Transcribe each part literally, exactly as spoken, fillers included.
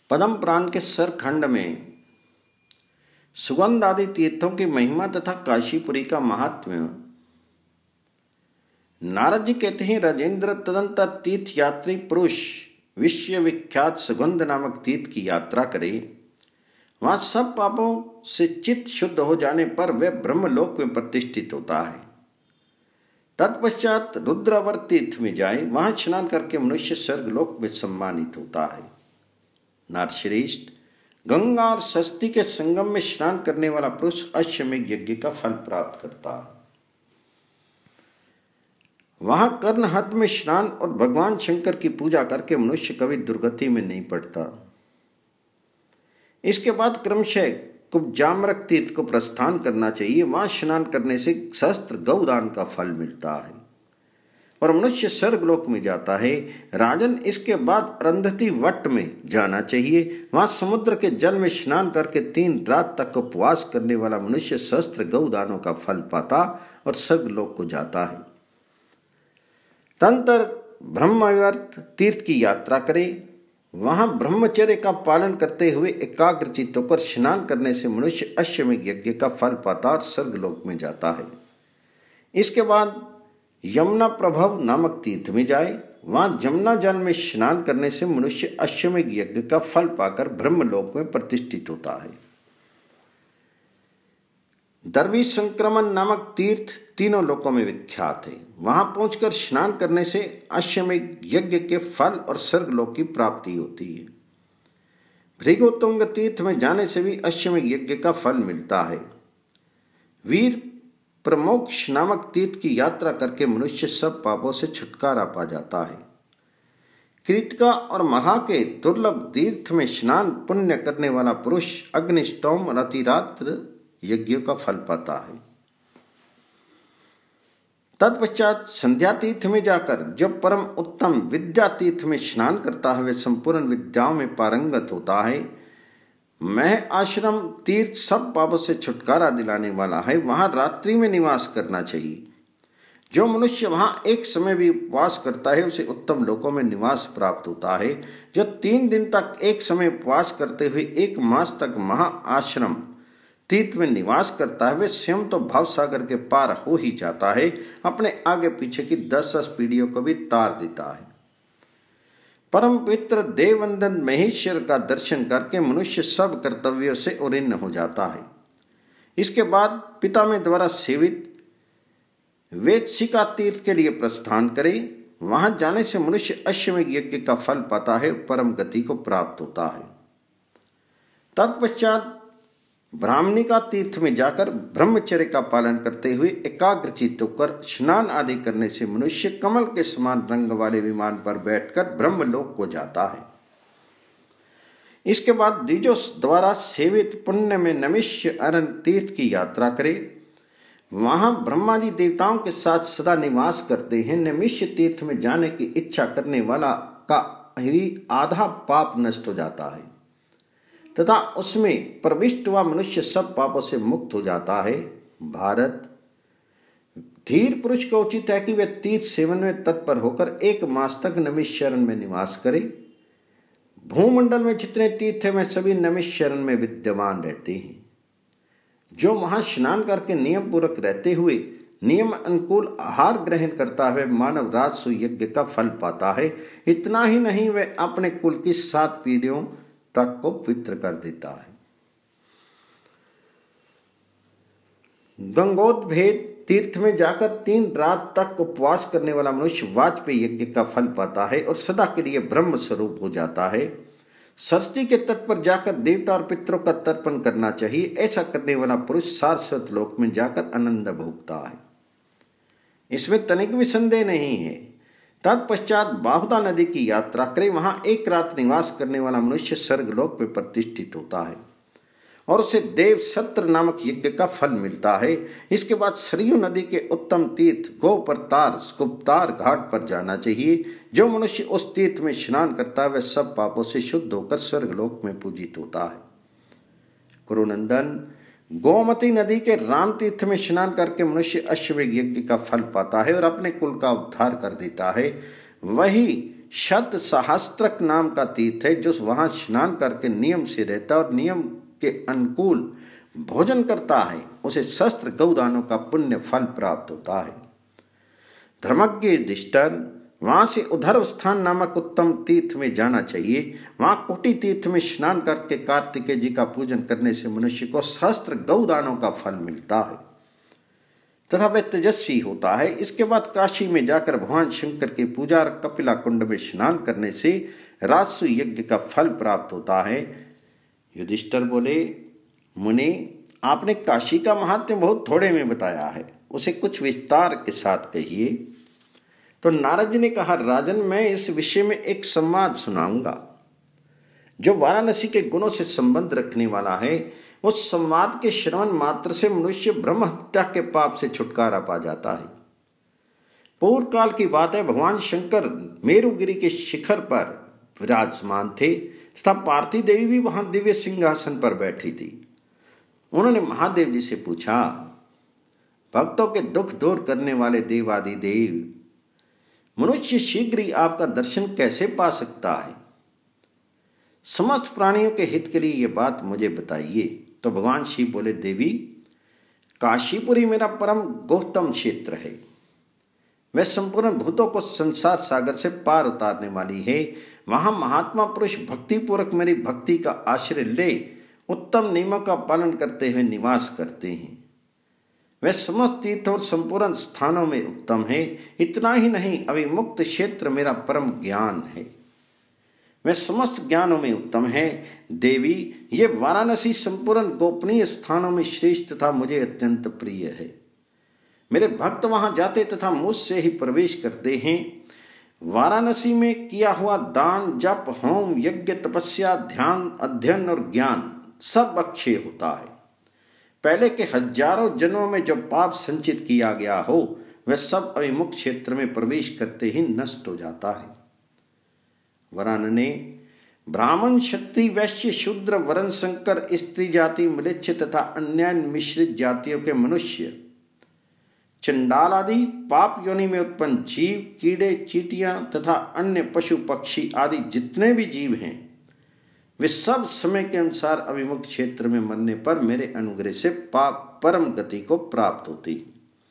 पद्म पुराण के सर खंड में सुगंध आदि तीर्थों की महिमा तथा काशीपुरी का महात्म्य। नारद जी कहते हैं, राजेंद्र तदंतर तीर्थ यात्री पुरुष विश्व विख्यात सुगंध नामक तीर्थ की यात्रा करे, वहां सब पापों से चित्त शुद्ध हो जाने पर वह ब्रह्मलोक में प्रतिष्ठित होता है। तत्पश्चात रुद्रावर तीर्थ में जाए, वहां स्नान करके मनुष्य स्वर्गलोक में सम्मानित होता है। नारश्रेष्ठ, गंगा और सरस्वती के संगम में स्नान करने वाला पुरुष अश्वमेध यज्ञ का फल प्राप्त करता है। वहां कर्णहद में स्नान और भगवान शंकर की पूजा करके मनुष्य कभी दुर्गति में नहीं पड़ता। इसके बाद क्रमशः कुब्जामरक तीर्थ को प्रस्थान करना चाहिए। वहां स्नान करने से सहस्त्र गौदान का फल मिलता है और मनुष्य स्वर्गलोक में जाता है। राजन, इसके बाद अरुंधति वट में जाना चाहिए। वहां समुद्र के जल में स्नान करके तीन रात तक उपवास करने वाला मनुष्य सहस्त्र गौदानों का फल पाता और स्वर्गलोक को जाता है। तंत्र ब्रह्मवर्त तीर्थ की यात्रा करे, वहां ब्रह्मचर्य का पालन करते हुए एकाग्रचित्त होकर स्नान करने से मनुष्य अश्वमेध यज्ञ का फल पाता और स्वर्गलोक में जाता है। इसके बाद यमुना प्रभव नामक तीर्थ में जाए, वहां जमुना जल में स्नान करने से मनुष्य अश्वमेध यज्ञ का फल पाकर ब्रह्मलोक में प्रतिष्ठित होता है। दरवी संक्रमण नामक तीर्थ तीनों लोकों में विख्यात है। वहां पहुंचकर स्नान करने से अश्वमेध यज्ञ के फल और स्वर्गलोक की प्राप्ति होती है। भृगुतुंग तीर्थ में जाने से भी अश्वमेध यज्ञ का फल मिलता है। वीर प्रमोक्ष नामक तीर्थ की यात्रा करके मनुष्य सब पापों से छुटकारा पा जाता है। कृतिका और महा के दुर्लभ तीर्थ में स्नान पुण्य करने वाला पुरुष अग्निष्टोम और अतिरात्र यज्ञों का फल पाता है। तत्पश्चात संध्या तीर्थ में जाकर जो परम उत्तम विद्या तीर्थ में स्नान करता है, वह संपूर्ण विद्याओं में पारंगत होता है। मह आश्रम तीर्थ सब पापों से छुटकारा दिलाने वाला है। वहां रात्रि में निवास करना चाहिए। जो मनुष्य वहां एक समय भी उपवास करता है, उसे उत्तम लोकों में निवास प्राप्त होता है। जो तीन दिन तक एक समय उपवास करते हुए एक मास तक महा आश्रम तीर्थ में निवास करता है, वे स्वयं तो भाव सागर के पार हो ही जाता है, अपने आगे पीछे की दस दस पीढ़ियों को भी तार देता है। परम पवित्र देववंदन महेश्वर का दर्शन करके मनुष्य सब कर्तव्यों से उन्नीर्ण हो जाता है। इसके बाद पिता में द्वारा सेवित वेदशिका तीर्थ के लिए प्रस्थान करे। वहां जाने से मनुष्य अश्वमेध यज्ञ का फल पाता है, परम गति को प्राप्त होता है। तत्पश्चात ब्राह्मणिका तीर्थ में जाकर ब्रह्मचर्य का पालन करते हुए एकाग्रचित्त होकर स्नान आदि करने से मनुष्य कमल के समान रंग वाले विमान पर बैठकर ब्रह्मलोक को जाता है। इसके बाद द्विजों द्वारा सेवित पुण्य में नमिष्य अरण्य तीर्थ की यात्रा करे। वहां ब्रह्मा जी देवताओं के साथ सदा निवास करते हैं। नमिष्य तीर्थ में जाने की इच्छा करने वाला का ही आधा पाप नष्ट हो जाता है तथा उसमें प्रविष्ट हुआ मनुष्य सब पापों से मुक्त हो जाता है। भारत, धीर पुरुष को उचित है कि वे तीर्थ सेवन में तत्पर होकर एक मास तक नमिष्यरण में निवास करे। भूमंडल में जितने तीर्थ हैं, वे सभी नमिष्यरण में विद्यमान रहते हैं। जो वहां स्नान करके नियम पूर्वक रहते हुए नियम अनुकूल आहार ग्रहण करता है, मानव राजसु यज्ञ का फल पाता है। इतना ही नहीं, वे अपने कुल की सात पीढ़ियों तक को पवित्र कर देता है। गंगोदभेद तीर्थ में जाकर तीन रात तक उपवास करने वाला मनुष्य वाजपेयी यज्ञ का फल पाता है और सदा के लिए ब्रह्म स्वरूप हो जाता है। सरस्वती के तट पर जाकर देवता और पितरों का तर्पण करना चाहिए। ऐसा करने वाला पुरुष सारस्वत लोक में जाकर आनंद भोगता है। इसमें तनिक भी संदेह नहीं है। तत्पश्चात बाहुदा नदी की यात्रा करे। वहां एक रात निवास करने वाला मनुष्य स्वर्गलोक में प्रतिष्ठित होता है और उसे देव सत्र नामक यज्ञ का फल मिलता है। इसके बाद सरयू नदी के उत्तम तीर्थ गोपरतार गुप्तार घाट पर जाना चाहिए। जो मनुष्य उस तीर्थ में स्नान करता है, वह सब पापों से शुद्ध होकर स्वर्गलोक में पूजित होता है। कुरुनंदन, गोमती नदी के राम तीर्थ में स्नान करके मनुष्य अश्वमेध यज्ञ का फल पाता है और अपने कुल का उद्धार कर देता है। वही शत सहस्त्रक नाम का तीर्थ है। जो वहां स्नान करके नियम से रहता है और नियम के अनुकूल भोजन करता है, उसे सहस्त्र गौदानों का पुण्य फल प्राप्त होता है। धर्मज्ञ युधिष्ठिर, वहां से उधर्व स्थान नामक उत्तम तीर्थ में जाना चाहिए। वहां कोटि तीर्थ में स्नान करके कार्तिकेय जी का पूजन करने से मनुष्य को सहस्त्र गौदानों का फल मिलता है तथा वह तेजस्वी होता है। इसके बाद काशी में जाकर भगवान शंकर की पूजा और कपिला कुंड में स्नान करने से राजसु यज्ञ का फल प्राप्त होता है। युधिष्ठिर बोले, मुनि, आपने काशी का महात्म्य बहुत थोड़े में बताया है, उसे कुछ विस्तार के साथ कहिए। तो नारद जी ने कहा, राजन, मैं इस विषय में एक संवाद सुनाऊंगा जो वाराणसी के गुणों से संबंध रखने वाला है। उस संवाद के श्रवण मात्र से मनुष्य ब्रह्म हत्या के पाप से छुटकारा पा जाता है। पूर्व काल की बात है, भगवान शंकर मेरुगिरी के शिखर पर विराजमान थे तथा पार्थिव देवी भी वहां दिव्य सिंहासन पर बैठी थी। उन्होंने महादेव जी से पूछा, भक्तों के दुख दूर करने वाले देवादि देव, मनुष्य शीघ्र ही आपका दर्शन कैसे पा सकता है? समस्त प्राणियों के हित के लिए यह बात मुझे बताइए। तो भगवान शिव बोले, देवी, काशीपुरी मेरा परम गौतम क्षेत्र है। वह संपूर्ण भूतों को संसार सागर से पार उतारने वाली है। वहां महात्मा पुरुष भक्ति पूर्वक मेरी भक्ति का आश्रय ले उत्तम नियमों का पालन करते हुए निवास करते हैं। वह समस्त तीर्थ और संपूर्ण स्थानों में उत्तम है। इतना ही नहीं, अविमुक्त क्षेत्र मेरा परम ज्ञान है। वह समस्त ज्ञानों में उत्तम है। देवी, ये वाराणसी संपूर्ण गोपनीय स्थानों में श्रेष्ठ तथा मुझे अत्यंत प्रिय है। मेरे भक्त वहां जाते तथा मुझसे ही प्रवेश करते हैं। वाराणसी में किया हुआ दान, जप, होम, यज्ञ, तपस्या, ध्यान, अध्ययन और ज्ञान सब अक्षय होता है। पहले के हजारों जन्मों में जो पाप संचित किया गया हो, वह सब अविमुक्त क्षेत्र में प्रवेश करते ही नष्ट हो जाता है। वरान ने ब्राह्मण, क्षत्रिय, वैश्य, शूद्र, वरण, संकर, स्त्री जाति, म्लेच्छ तथा अन्य मिश्रित जातियों के मनुष्य, चंडाल आदि पाप योनि में उत्पन्न जीव, कीड़े, चींटियां तथा अन्य पशु पक्षी आदि जितने भी जीव हैं, वे सब समय के अनुसार अविमुक्त क्षेत्र में मरने पर मेरे अनुग्रह से पाप परम गति को प्राप्त होती।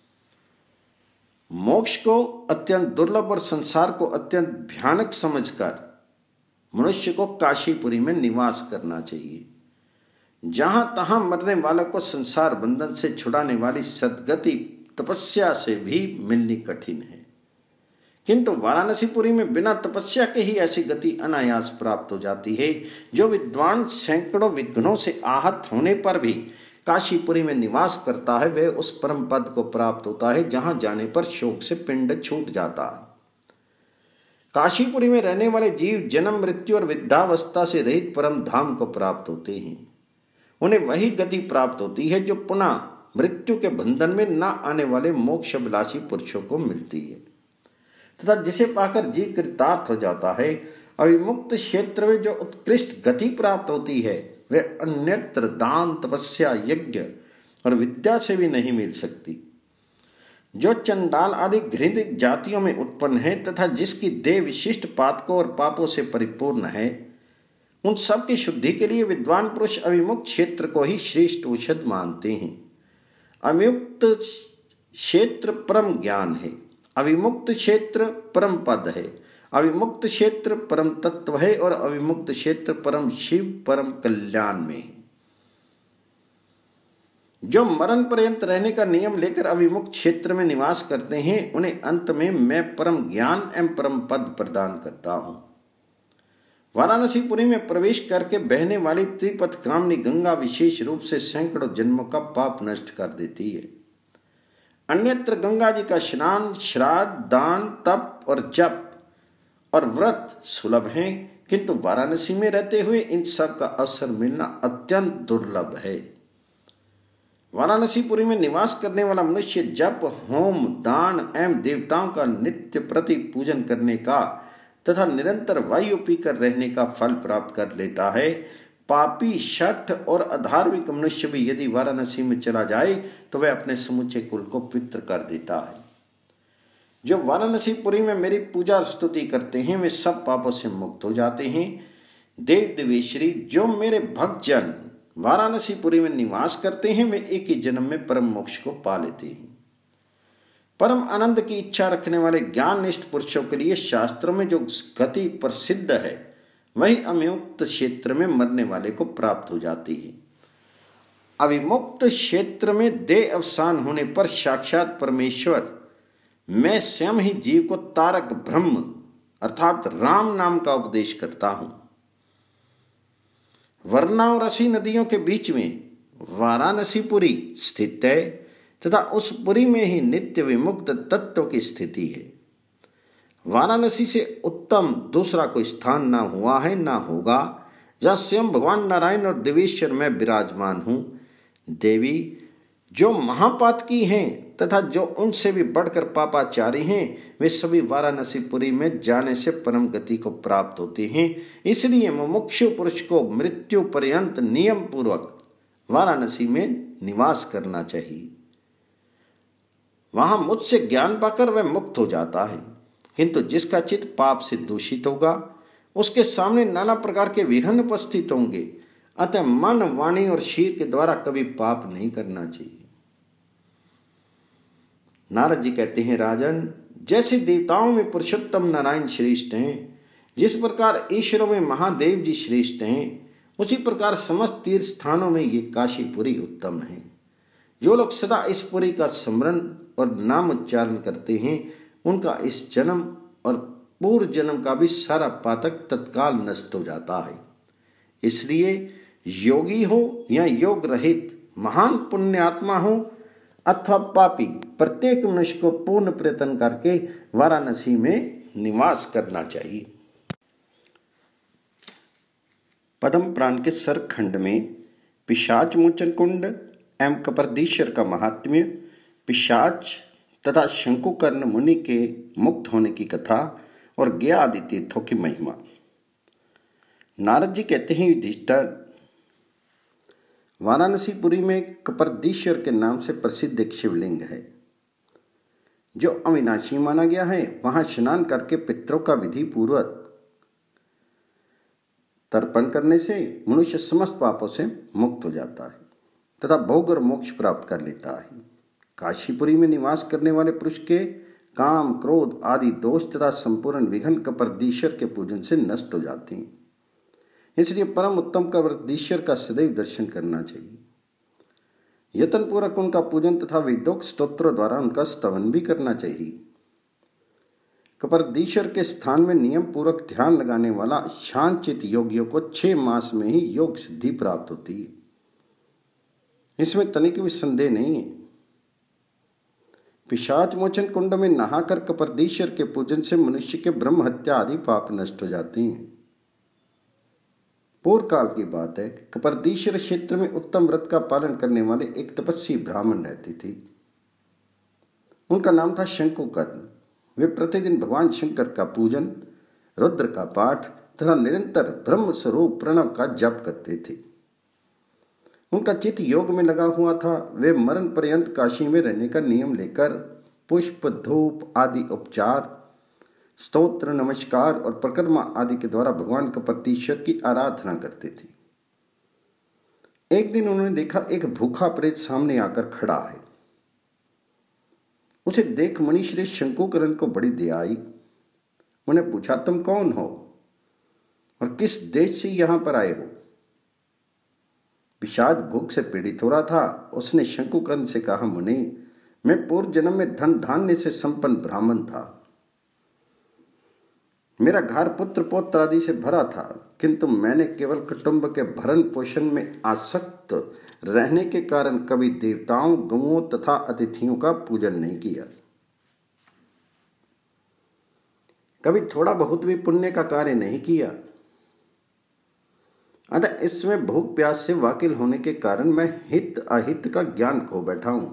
मोक्ष को अत्यंत दुर्लभ और संसार को अत्यंत भयानक समझकर मनुष्य को काशीपुरी में निवास करना चाहिए। जहां तहां मरने वालों को संसार बंधन से छुड़ाने वाली सद्गति तपस्या से भी मिलनी कठिन है, किंतु वाराणसीपुरी में बिना तपस्या के ही ऐसी गति अनायास प्राप्त हो जाती है। जो विद्वान सैकड़ों विघ्नों से आहत होने पर भी काशीपुरी में निवास करता है, वह उस परम पद को प्राप्त होता है जहां जाने पर शोक से पिंड छूट जाता है। काशीपुरी में रहने वाले जीव जन्म, मृत्यु और वृद्धावस्था से रहित परम धाम को प्राप्त होते हैं। उन्हें वही गति प्राप्त होती है जो पुनः मृत्यु के बंधन में न आने वाले मोक्षाभिलाषी पुरुषों को मिलती है तथा जिसे पाकर जीव कृतार्थ हो जाता है। अविमुक्त क्षेत्र में जो उत्कृष्ट गति प्राप्त होती है, वह अन्यत्र दान, तपस्या, यज्ञ और विद्या से भी नहीं मिल सकती। जो चंडाल आदि घृणित जातियों में उत्पन्न है तथा जिसकी देह विशिष्ट पातकों और पापों से परिपूर्ण है, उन सब की शुद्धि के लिए विद्वान पुरुष अविमुक्त क्षेत्र को ही श्रेष्ठ औषध मानते हैं। अविमुक्त क्षेत्र परम ज्ञान है, अविमुक्त क्षेत्र परम पद है, अविमुक्त क्षेत्र परम तत्व है और अविमुक्त क्षेत्र परम शिव परम कल्याण में है। जो मरण पर्यंत रहने का नियम लेकर अविमुक्त क्षेत्र में निवास करते हैं, उन्हें अंत में मैं परम ज्ञान एवं परम पद प्रदान करता हूं। वाराणसीपुरी में प्रवेश करके बहने वाली त्रिपथ कामनी गंगा विशेष रूप से सैकड़ों जन्मों का पाप नष्ट कर देती है। अन्यत्र गंगा जी का स्नान, श्राद्ध, दान, तप और जप और व्रत सुलभ हैं, किंतु वाराणसी में रहते हुए इन सब का अवसर मिलना अत्यंत दुर्लभ है। वाराणसीपुरी में निवास करने वाला मनुष्य जप, होम, दान एवं देवताओं का नित्य प्रति पूजन करने का तथा निरंतर वायु पीकर रहने का फल प्राप्त कर लेता है। पापी, शठ और अधार्मिक मनुष्य भी यदि वाराणसी में चला जाए तो वह अपने समूचे कुल को पवित्र कर देता है। जो वाराणसीपुरी में मेरी पूजा स्तुति करते हैं वे सब पापों से मुक्त हो जाते हैं। देव देवेश्वरी, जो मेरे भक्तजन वाराणसीपुरी में निवास करते हैं वे एक ही जन्म में परम मोक्ष को पा लेते हैं। परम आनंद की इच्छा रखने वाले ज्ञाननिष्ठ पुरुषों के लिए शास्त्रों में जो गति प्रसिद्ध है वही अविमुक्त क्षेत्र में मरने वाले को प्राप्त हो जाती है। अविमुक्त क्षेत्र में देह अवसान होने पर साक्षात परमेश्वर मैं स्वयं ही जीव को तारक ब्रह्म अर्थात राम नाम का उपदेश करता हूं। वर्णा और रसी नदियों के बीच में वाराणसीपुरी स्थित है तथा उस पुरी में ही नित्य विमुक्त तत्व की स्थिति है। वाराणसी से उत्तम दूसरा कोई स्थान ना हुआ है ना होगा जहाँ स्वयं भगवान नारायण और देवेश्वर मैं विराजमान हूँ। देवी, जो महापातकी हैं तथा जो उनसे भी बढ़कर पापाचारी हैं वे सभी वाराणसीपुरी में जाने से परम गति को प्राप्त होते हैं। इसलिए मुमुक्षु पुरुष को मृत्यु पर्यंत नियम पूर्वक वाराणसी में निवास करना चाहिए। वहां मुझसे ज्ञान पाकर वह मुक्त हो जाता है, किंतु जिसका चित्त पाप से दूषित होगा उसके सामने नाना प्रकार के विघ्न उपस्थित होंगे। अतः मन, वाणी और शीर के द्वारा कभी पाप नहीं करना चाहिए। नारद जी कहते हैं, राजन, जैसे देवताओं में पुरुषोत्तम नारायण श्रेष्ठ हैं, जिस प्रकार ईश्वरों में महादेव जी श्रेष्ठ हैं, उसी प्रकार समस्त तीर्थ स्थानों में ये काशीपुरी उत्तम है। जो लोग सदा इस पुरी का स्मरण और नाम उच्चारण करते हैं उनका इस जन्म और पूर्व जन्म का भी सारा पातक तत्काल नष्ट हो जाता है। इसलिए योगी हो या योग रहित, महान पुण्यात्मा हो अथवा पापी, प्रत्येक मनुष्य को पूर्ण प्रयत्न करके वाराणसी में निवास करना चाहिए। पद्म पुराण के सरखंड में पिशाच मोचन कुंड एवं कपर्दीश्वर का महात्म्य, पिशाच तथा शंकुकर्ण मुनि के मुक्त होने की कथा और गया आदि तीर्थों की महिमा। नारद जी कहते हैं, युधिष्ठिर, वाराणसीपुरी में कपर्दीश्वर के नाम से प्रसिद्ध एक शिवलिंग है जो अविनाशी माना गया है। वहां स्नान करके पितरों का विधि पूर्वक तर्पण करने से मनुष्य समस्त पापों से मुक्त हो जाता है तथा भोग और मोक्ष प्राप्त कर लेता है। काशीपुरी में निवास करने वाले पुरुष के काम, क्रोध आदि दोष तथा संपूर्ण विघ्न कपर्दीश्वर के पूजन से नष्ट हो जाते हैं। इसलिए परम उत्तम कपर्दीश्वर का सदैव दर्शन करना चाहिए। यत्न पूर्वक उनका पूजन तथा वेदोक्त स्तोत्रों द्वारा उनका स्तवन भी करना चाहिए। कपर्दीश्वर के स्थान में नियम पूर्वक ध्यान लगाने वाला शांतचित्त योगियों को छह मास में ही योग सिद्धि प्राप्त होती है। इसमें तनिक भी संदेह नहीं है। पिशाच मोचन कुंड में नहाकर कपर्दीश्वर के पूजन से मनुष्य के ब्रह्म हत्या आदि पाप नष्ट हो जाते हैं। पूर्व काल की बात है, कपर्दीश्वर क्षेत्र में उत्तम व्रत का पालन करने वाले एक तपस्वी ब्राह्मण रहते थे। उनका नाम था शंकुकर्ण। वे प्रतिदिन भगवान शंकर का पूजन, रुद्र का पाठ तथा निरंतर ब्रह्म स्वरूप प्रणव का जप करते थे। उनका चित्त योग में लगा हुआ था। वे मरण पर्यंत काशी में रहने का नियम लेकर पुष्प, धूप आदि उपचार, स्तोत्र, नमस्कार और परिक्रमा आदि के द्वारा भगवान कपर्दीश्वर की आराधना करते थे। एक दिन उन्होंने देखा एक भूखा प्रेत सामने आकर खड़ा है। उसे देख मुनिश्रेष्ठ शंकुकर्ण को बड़ी दया आई। उन्हें पूछा, तुम कौन हो और किस देश से यहां पर आए हो? पिशाच भूख से पीड़ित हो रहा था। उसने शंकुकर्ण से कहा, मुनि, मैं पूर्व जन्म में धन धान्य से संपन्न ब्राह्मण था। मेरा घर पुत्र पौत्र आदि से भरा था, किंतु मैंने केवल कुटुंब के भरण पोषण में आसक्त रहने के कारण कभी देवताओं, गौओं तथा अतिथियों का पूजन नहीं किया। कभी थोड़ा बहुत भी पुण्य का कार्य नहीं किया। अतः इसमें भूख प्यास से वाकिल होने के कारण मैं हित अहित का ज्ञान खो बैठा हूं।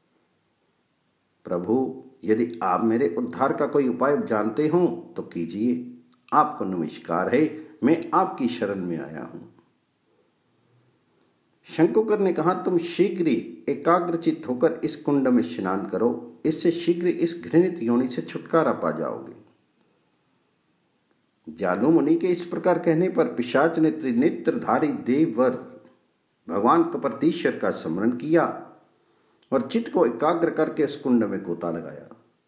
प्रभु, यदि आप मेरे उद्धार का कोई उपाय जानते हो तो कीजिए। आपको नमस्कार है, मैं आपकी शरण में आया हूं। शंकुकर ने कहा, तुम शीघ्र ही एकाग्रचित होकर इस कुंड में स्नान करो, इससे शीघ्र इस घृणित योनि से छुटकारा पा जाओगे। जालू मुनि के इस प्रकार कहने पर पिशाच ने त्रिनेत्रधारी देववर भगवान कपर्दीश्वर का स्मरण किया और चित्त को एकाग्र करके इस कुंड में गोता लगाया।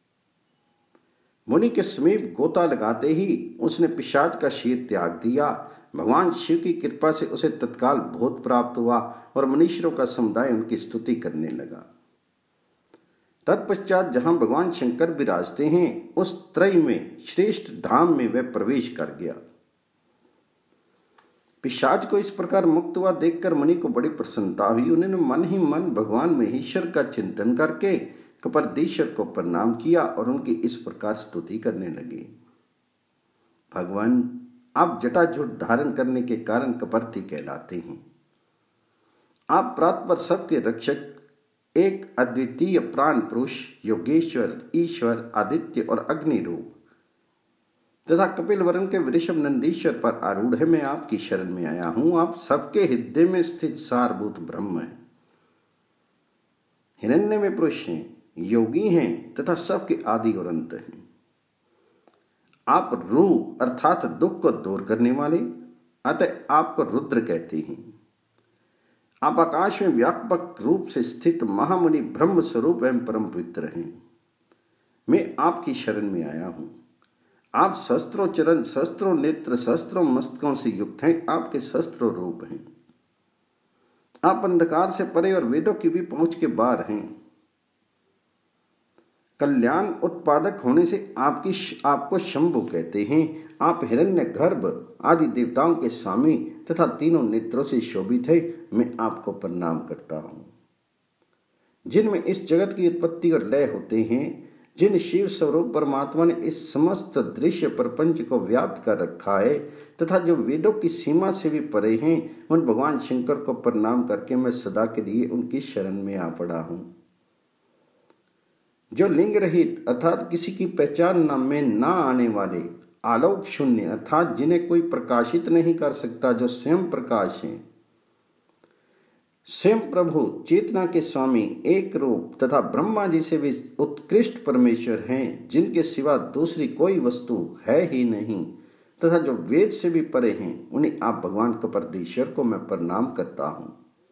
मुनि के समीप गोता लगाते ही उसने पिशाच का शीर त्याग दिया। भगवान शिव की कृपा से उसे तत्काल बोध प्राप्त हुआ और मनुष्यों का समुदाय उनकी स्तुति करने लगा। तत्पश्चात जहां भगवान शंकर विराजते हैं, उस त्रय में श्रेष्ठ धाम में वह प्रवेश कर गया। पिशाच को इस प्रकार मुक्त हुआ देखकर मुनि को बड़ी प्रसन्नता हुई। उन्होंने मन ही मन भगवान महेश्वर का चिंतन करके कपर्दीश्वर को प्रणाम किया और उनकी इस प्रकार स्तुति करने लगे। भगवान, आप जटाजूट धारण करने के कारण कपर्दी कहलाते हैं। आप प्रातपर सबके रक्षक, एक अद्वितीय प्राण पुरुष, योगेश्वर, ईश्वर, आदित्य और अग्नि रूप तथा कपिल वरण के वृषभ नंदीश्वर पर आरूढ़ है मैं आपकी शरण में आया हूं। आप सबके हृदय में स्थित सारभूत ब्रह्म है, हिरण्य में पुरुष हैं, योगी हैं तथा सबके आदि और अंत हैं। आप रू अर्थात दुख को दूर करने वाले, अतः आपको रुद्र कहते हैं। आप आकाश में व्यापक रूप से स्थित महामुनि ब्रह्म स्वरूप एवं परम पवित्र हैं। मैं आपकी शरण में आया हूं। आप सहस्त्रों चरण, सहस्त्रों नेत्र, सहस्त्रों मस्तकों से युक्त हैं। आपके सहस्त्रों रूप हैं। आप अंधकार से परे और वेदों की भी पहुंच के बाहर हैं। कल्याण उत्पादक होने से आपकी आपको शंभु कहते हैं। आप हिरण्य गर्भ आदि देवताओं के स्वामी तथा तीनों नेत्रों से शोभित है। मैं आपको प्रणाम करता हूं। जिनमें इस जगत की उत्पत्ति और लय होते हैं, जिन शिव स्वरूप परमात्मा ने इस समस्त दृश्य प्रपंच को व्याप्त कर रखा है तथा जो वेदों की सीमा से भी परे हैं, उन भगवान शंकर को प्रणाम करके मैं सदा के लिए उनकी शरण में आ पड़ा हूं। जो लिंग रहित अर्थात किसी की पहचान न में ना आने वाले, आलोक शून्य अर्थात जिन्हें कोई प्रकाशित नहीं कर सकता, जो स्वयं प्रकाश हैं, स्वयं प्रभु चेतना के स्वामी, एक रूप तथा ब्रह्मा जी से भी उत्कृष्ट परमेश्वर हैं, जिनके सिवा दूसरी कोई वस्तु है ही नहीं तथा जो वेद से भी परे हैं, उन्हें आप भगवान कपर्दीश्वर को मैं प्रणाम करता हूं।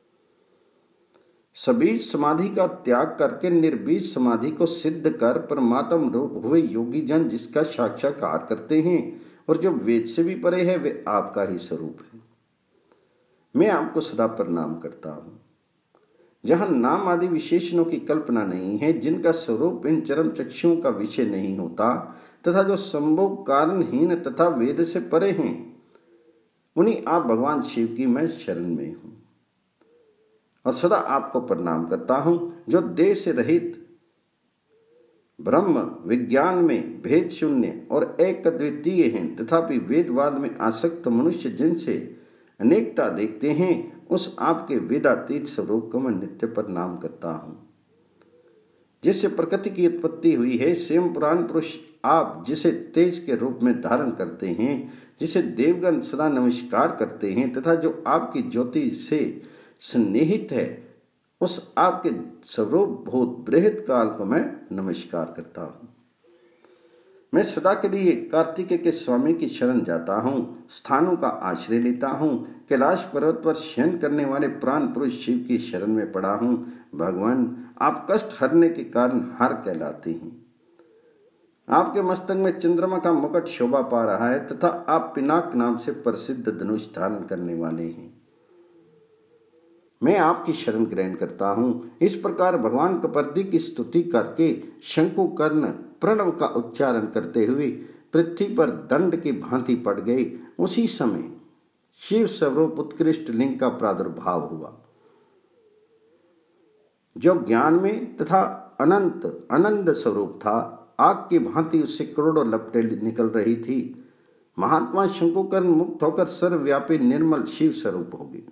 सबीज समाधि का त्याग करके निर्बीज समाधि को सिद्ध कर परमात्म रूप हुए योगी जन जिसका साक्षात्कार करते हैं और जो वेद से भी परे है, वे आपका ही स्वरूप है। मैं आपको सदा प्रणाम करता हूं। जहां नाम आदि विशेषणों की कल्पना नहीं है, जिनका स्वरूप इन चरम चक्षुओं का विषय नहीं होता तथा जो संभव कारणहीन तथा वेद से परे हैं, उन्हीं आप भगवान शिव की मैं शरण में हूं और सदा आपको प्रणाम करता हूं। जो देह से रहित, ब्रह्म विज्ञान में भेद शून्य और एक अद्वितीय हैं तथापि वेदवाद में आसक्त मनुष्य जिनसे अनेकता देखते हैं, उस आपके वेदातीत स्वरूप को मैं नित्य प्रणाम करता हूं। जिससे प्रकृति की उत्पत्ति हुई है, स्वयं पुराण पुरुष आप जिसे तेज के रूप में धारण करते हैं, जिसे देवगण सदा नमस्कार करते हैं तथा जो आपकी ज्योति से स्नेहित है, उस आपके स्वरूप भूत बृहत काल को मैं नमस्कार करता हूं। मैं सदा के लिए कार्तिकेय के स्वामी की शरण जाता हूं, स्थानों का आश्रय लेता हूं, कैलाश पर्वत पर शयन करने वाले प्राण पुरुष शिव की शरण में पड़ा हूं। भगवान, आप कष्ट हरने के कारण हार कहलाते हैं। आपके मस्तक में चंद्रमा का मुकुट शोभा पा रहा है तथा आप पिनाक नाम से प्रसिद्ध धनुष धारण करने वाले हैं। मैं आपकी शरण ग्रहण करता हूं। इस प्रकार भगवान कपर्दी की स्तुति करके शंकुकर्ण प्रणव का उच्चारण करते हुए पृथ्वी पर दंड की भांति पड़ गए। उसी समय शिव स्वरूप उत्कृष्ट लिंग का प्रादुर्भाव हुआ, जो ज्ञान में तथा अनंत आनंद स्वरूप था। आग की भांति उससे करोड़ों लपटें निकल रही थी। महात्मा शंकुकर्ण मुक्त होकर सर्वव्यापी निर्मल शिव स्वरूप हो गए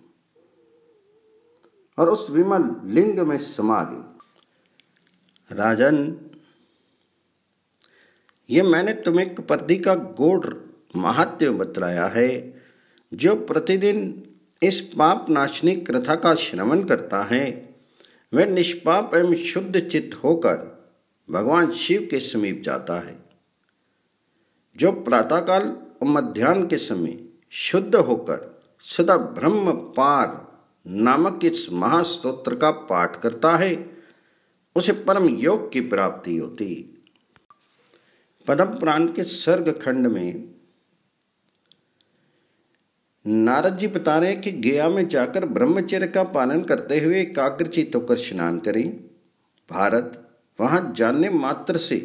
और उस विमल लिंग में समा गई। राजन, ये मैंने तुम्हें कपर्दी का गूढ़ महात्म्य बतलाया है, जो प्रतिदिन इस पाप नाशनी कथा का श्रवण करता है वह निष्पाप एवं शुद्ध चित्त होकर भगवान शिव के समीप जाता है। जो प्रातःकाल और मध्याह्न के समय शुद्ध होकर सदा ब्रह्म पार नामक इस महास्तोत्र का पाठ करता है उसे परम योग की प्राप्ति होती। पद्म पुराण के सर्ग खंड में नारद जी बता रहे हैं कि गया में जाकर ब्रह्मचर्य का पालन करते हुए एकाग्रचित्त होकर स्नान करें। भारत, वहां जाने मात्र से,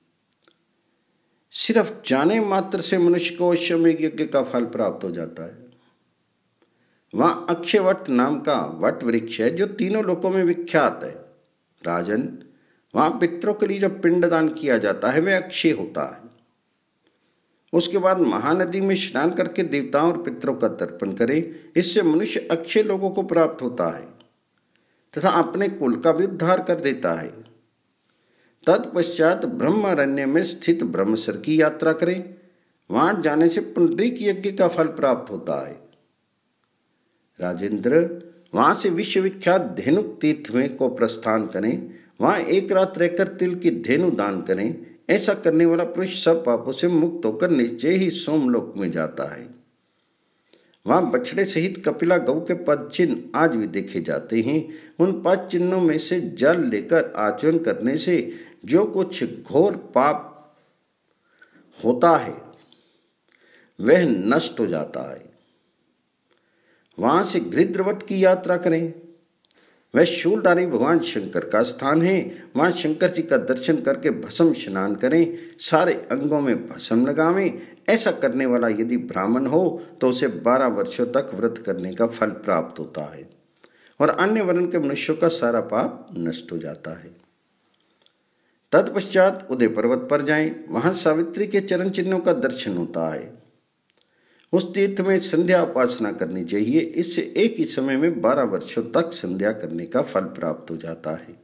सिर्फ जाने मात्र से मनुष्य को अश्वमेध यज्ञ का फल प्राप्त हो जाता है। वहां अक्षयवट नाम का वट वृक्ष है जो तीनों लोकों में विख्यात है। राजन, वहां पितरों के लिए जो पिंडदान किया जाता है वह अक्षय होता है। उसके बाद महानदी में स्नान करके देवताओं और पितरों का तर्पण करे। इससे मनुष्य अक्षय लोगों को प्राप्त होता है तथा अपने कुल का भी उद्धार कर देता है। तत्पश्चात ब्रह्मारण्य में स्थित ब्रह्मसर की यात्रा करें। वहां जाने से पुंडरीक यज्ञ का फल प्राप्त होता है। राजेंद्र, वहां से विश्वविख्यात धेनुक तीर्थ में को प्रस्थान करें। वहां एक रात रहकर तिल की धेनु दान करें। ऐसा करने वाला पुरुष सब पापों से मुक्त होकर निश्चय ही सोमलोक में जाता है। वहां बछड़े सहित कपिला गौ के पद चिन्ह आज भी देखे जाते हैं। उन पद चिन्हों में से जल लेकर आचरण करने से जो कुछ घोर पाप होता है वह नष्ट हो जाता है। वहां से गृध्रवट की यात्रा करें। वह शूलधारी भगवान शंकर का स्थान है। वहां शंकर जी का दर्शन करके भस्म स्नान करें। सारे अंगों में भस्म लगावें। ऐसा करने वाला यदि ब्राह्मण हो तो उसे बारह वर्षों तक व्रत करने का फल प्राप्त होता है और अन्य वर्ण के मनुष्यों का सारा पाप नष्ट हो जाता है। तत्पश्चात उदय पर्वत पर जाएं। वहां सावित्री के चरण चिन्हों का दर्शन होता है। उस तीर्थ में संध्या उपासना करनी चाहिए। इससे एक ही समय में बारह वर्षों तक संध्या करने का फल प्राप्त हो जाता है।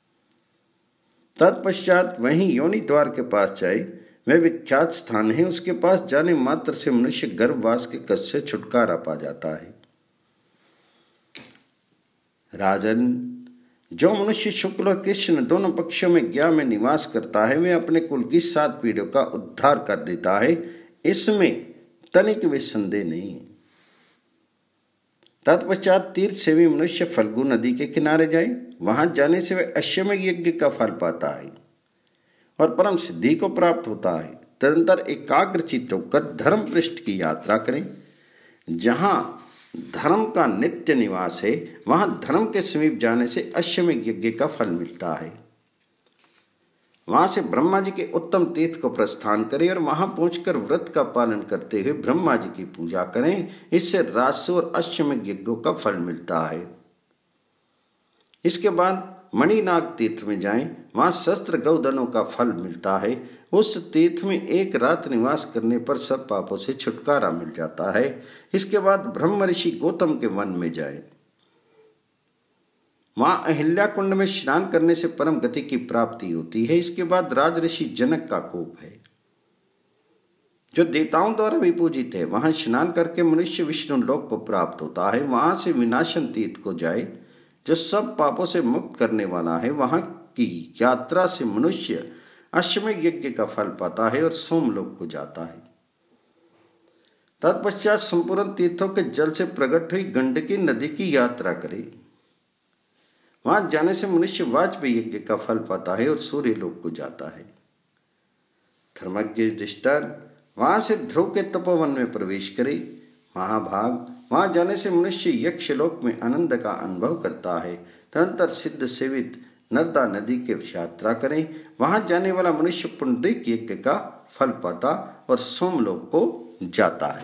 तत्पश्चात वहीं योनि द्वार के पास जाए। वह विख्यात स्थान है। उसके पास जाने मात्र से मनुष्य गर्भवास के कष्ट से छुटकारा पा जाता है। राजन, जो मनुष्य शुक्ल और कृष्ण दोनों पक्षों में ज्ञा में निवास करता है वह अपने कुल की सात पीढ़ियों का उद्धार कर देता है। इसमें तनिक भी संदेह नहीं है। तत्पश्चात तीर्थ सेवी मनुष्य फल्गु नदी के किनारे जाए। वहां जाने से वह अश्वमेध यज्ञ का फल पाता है और परम सिद्धि को प्राप्त होता है। तदंतर एकाग्र चित्त होकर धर्म पृष्ठ की यात्रा करें। जहां धर्म का नित्य निवास है वहां धर्म के समीप जाने से अश्वमेध यज्ञ का फल मिलता है। वहां से ब्रह्मा जी के उत्तम तीर्थ को प्रस्थान करें और वहां पहुंचकर व्रत का पालन करते हुए ब्रह्मा जी की पूजा करें। इससे राजस्व और अश्वमेध यज्ञों का फल मिलता है। इसके बाद मणिनाग तीर्थ में जाएं। वहां शस्त्र गौदनों का फल मिलता है। उस तीर्थ में एक रात निवास करने पर सब पापों से छुटकारा मिल जाता है। इसके बाद ब्रह्म ऋषि गौतम के वन में जाएं। वहां अहिल्या कुंड में स्नान करने से परम गति की प्राप्ति होती है। इसके बाद राज ऋषि जनक का कोप है जो देवताओं द्वारा भी पूजित है। वहां स्नान करके मनुष्य विष्णु लोक को प्राप्त होता है। वहां से विनाशन तीर्थ को जाए जो सब पापों से मुक्त करने वाला है। वहां की यात्रा से मनुष्य अश्वमेध यज्ञ का फल पाता है और सोमलोक को जाता है। तत्पश्चात संपूर्ण तीर्थों के जल से प्रकट हुई गंडकी नदी की यात्रा करे। वहां जाने से मनुष्य वाजपेयी यज्ञ का फल पाता है और सूर्य लोक को जाता है। धर्मज्ञ युधिष्ठिर, वहां से ध्रुव के तपोवन में प्रवेश करे। महाभाग, वहां जाने से मनुष्य यक्षलोक में आनंद का अनुभव करता है। तदंतर सिद्ध सेवित नर्मदा नदी के यात्रा करें। वहां जाने वाला मनुष्य पुंडरीक यज्ञ का फल पाता और सोमलोक को जाता है।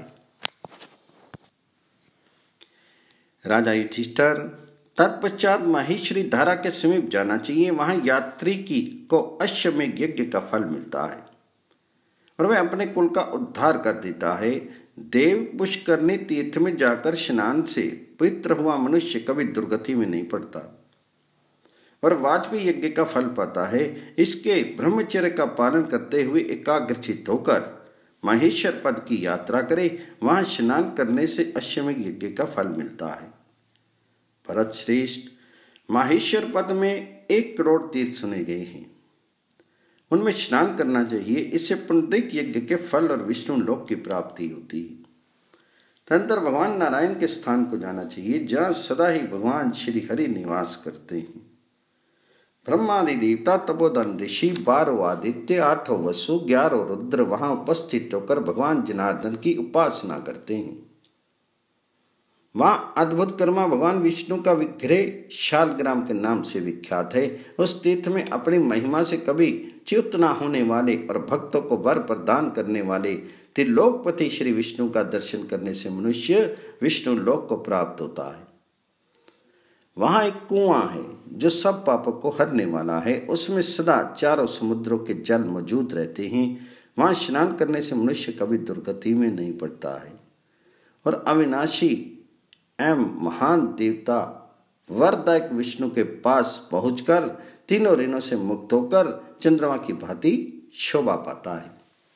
राजा युधिष्ठिर, तत्पश्चात माहेश्वरी धारा के समीप जाना चाहिए। वहां यात्री की को अश्वमेध यज्ञ का फल मिलता है और वह अपने कुल का उद्धार कर देता है। देव पुष्करणी तीर्थ में जाकर स्नान से पवित्र हुआ मनुष्य कभी दुर्गति में नहीं पड़ता और वाजपेयी यज्ञ का फल पाता है। इसके ब्रह्मचर्य का पालन करते हुए एकाग्रचित्त होकर माहेश्वर पद की यात्रा करे, वहां स्नान करने से अश्वमेध यज्ञ का फल मिलता है। भरत श्रेष्ठ, माहेश्वर पद में एक करोड़ तीर्थ सुने गए हैं, उनमें स्नान करना चाहिए। इससे पुंडरीक यज्ञ के फल और विष्णु लोक की प्राप्ति होती है। तदनंतर भगवान नारायण के स्थान को जाना चाहिए, जहाँ सदा ही भगवान श्री हरि निवास करते हैं। ब्रह्मादि देवता, तपोधन ऋषि, बारह आदित्य, आठों वसु, ग्यारह रुद्र वहां उपस्थित होकर भगवान जनार्दन की उपासना करते हैं। वहां अद्भुत कर्मा भगवान विष्णु का विग्रह शालग्राम के नाम से विख्यात है। उस तीर्थ में अपनी महिमा से कभी च्युत न होने वाले और भक्तों को वर प्रदान करने वाले त्रिलोकपति श्री विष्णु का दर्शन करने से मनुष्य विष्णु लोक को प्राप्त होता है। वहां एक कुआं है जो सब पापों को हरने वाला है, उसमें सदा चारों समुद्रों के जल मौजूद रहते हैं। वहां स्नान करने से मनुष्य कभी दुर्गति में नहीं पड़ता है और अविनाशी एवं महान देवता वरदायक विष्णु के पास पहुंचकर तीनों ऋणों से मुक्त होकर चंद्रमा की भांति शोभा पाता है।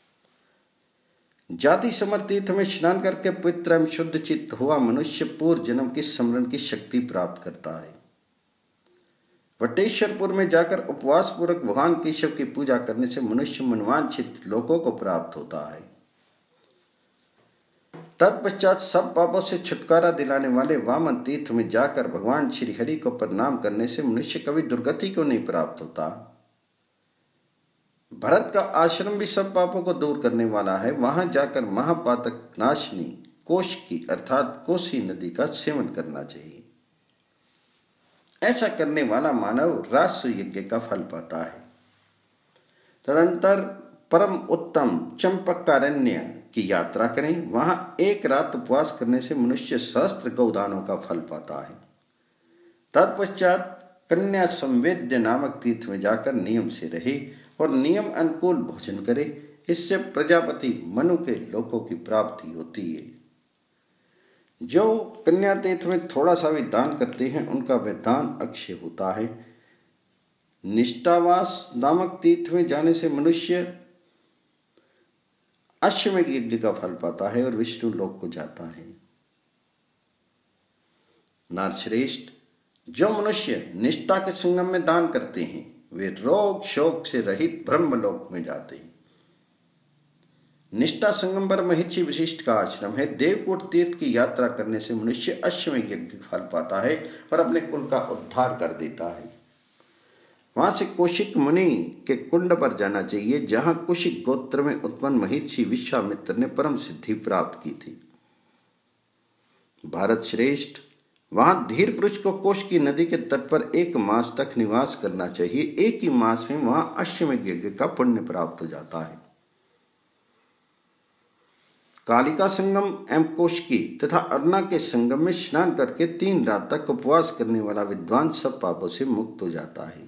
जाति समर तीर्थ में स्नान करके पवित्र एवं शुद्ध चित्त हुआ मनुष्य पूर्व जन्म की स्मरण की शक्ति प्राप्त करता है। वटेश्वरपुर में जाकर उपवास पूर्वक भगवान केशव की पूजा करने से मनुष्य मनवांछित लोकों को प्राप्त होता है। तत्पश्चात सब पापों से छुटकारा दिलाने वाले वामन तीर्थ में जाकर भगवान श्री हरि को प्रणाम करने से मनुष्य कभी दुर्गति को नहीं प्राप्त होता। भरत का आश्रम भी सब पापों को दूर करने वाला है। वहां जाकर महापातक नाशिनी कोश की अर्थात कोसी नदी का सेवन करना चाहिए। ऐसा करने वाला मानव राजस्व यज्ञ का फल पाता है। तदंतर परम उत्तम चंपकारण्य की यात्रा करें, वहां एक रात उपवास करने से मनुष्य सहस्त्र गौदानों का फल पाता है। तत्पश्चात कन्या संवेद्य नामक तीर्थ में जाकर नियम से रहे और नियम अनुकूल भोजन करे, इससे प्रजापति मनु के लोकों की प्राप्ति होती है। जो कन्या तीर्थ में थोड़ा सा भी दान करते हैं उनका वह दान अक्षय होता है। निष्ठावास नामक तीर्थ में जाने से मनुष्य अश्वमेध यज्ञ का फल पाता है और विष्णु लोक को जाता है। नारश्रेष्ठ, जो मनुष्य निष्ठा के संगम में दान करते हैं वे रोग शोक से रहित ब्रह्मलोक में जाते हैं। निष्ठा संगम पर महिषी वशिष्ठ का आश्रम है। देवकूट तीर्थ की यात्रा करने से मनुष्य अश्वमेध यज्ञ का फल पाता है और अपने कुल का उद्धार कर देता है। वहां से कौशिक मुनि के कुंड पर जाना चाहिए, जहां कौशिक गोत्र में उत्पन्न महिषी विश्वामित्र ने परम सिद्धि प्राप्त की थी। भारत श्रेष्ठ, वहां धीर पुरुष को कोश की नदी के तट पर एक मास तक निवास करना चाहिए। एक ही मास में वहां अश्वमेध यज्ञ का पुण्य प्राप्त हो जाता है। कालिका संगम एवं कोशकी तथा अरुणा के संगम में स्नान करके तीन रात तक उपवास करने वाला विद्वान सब पापों से मुक्त हो जाता है।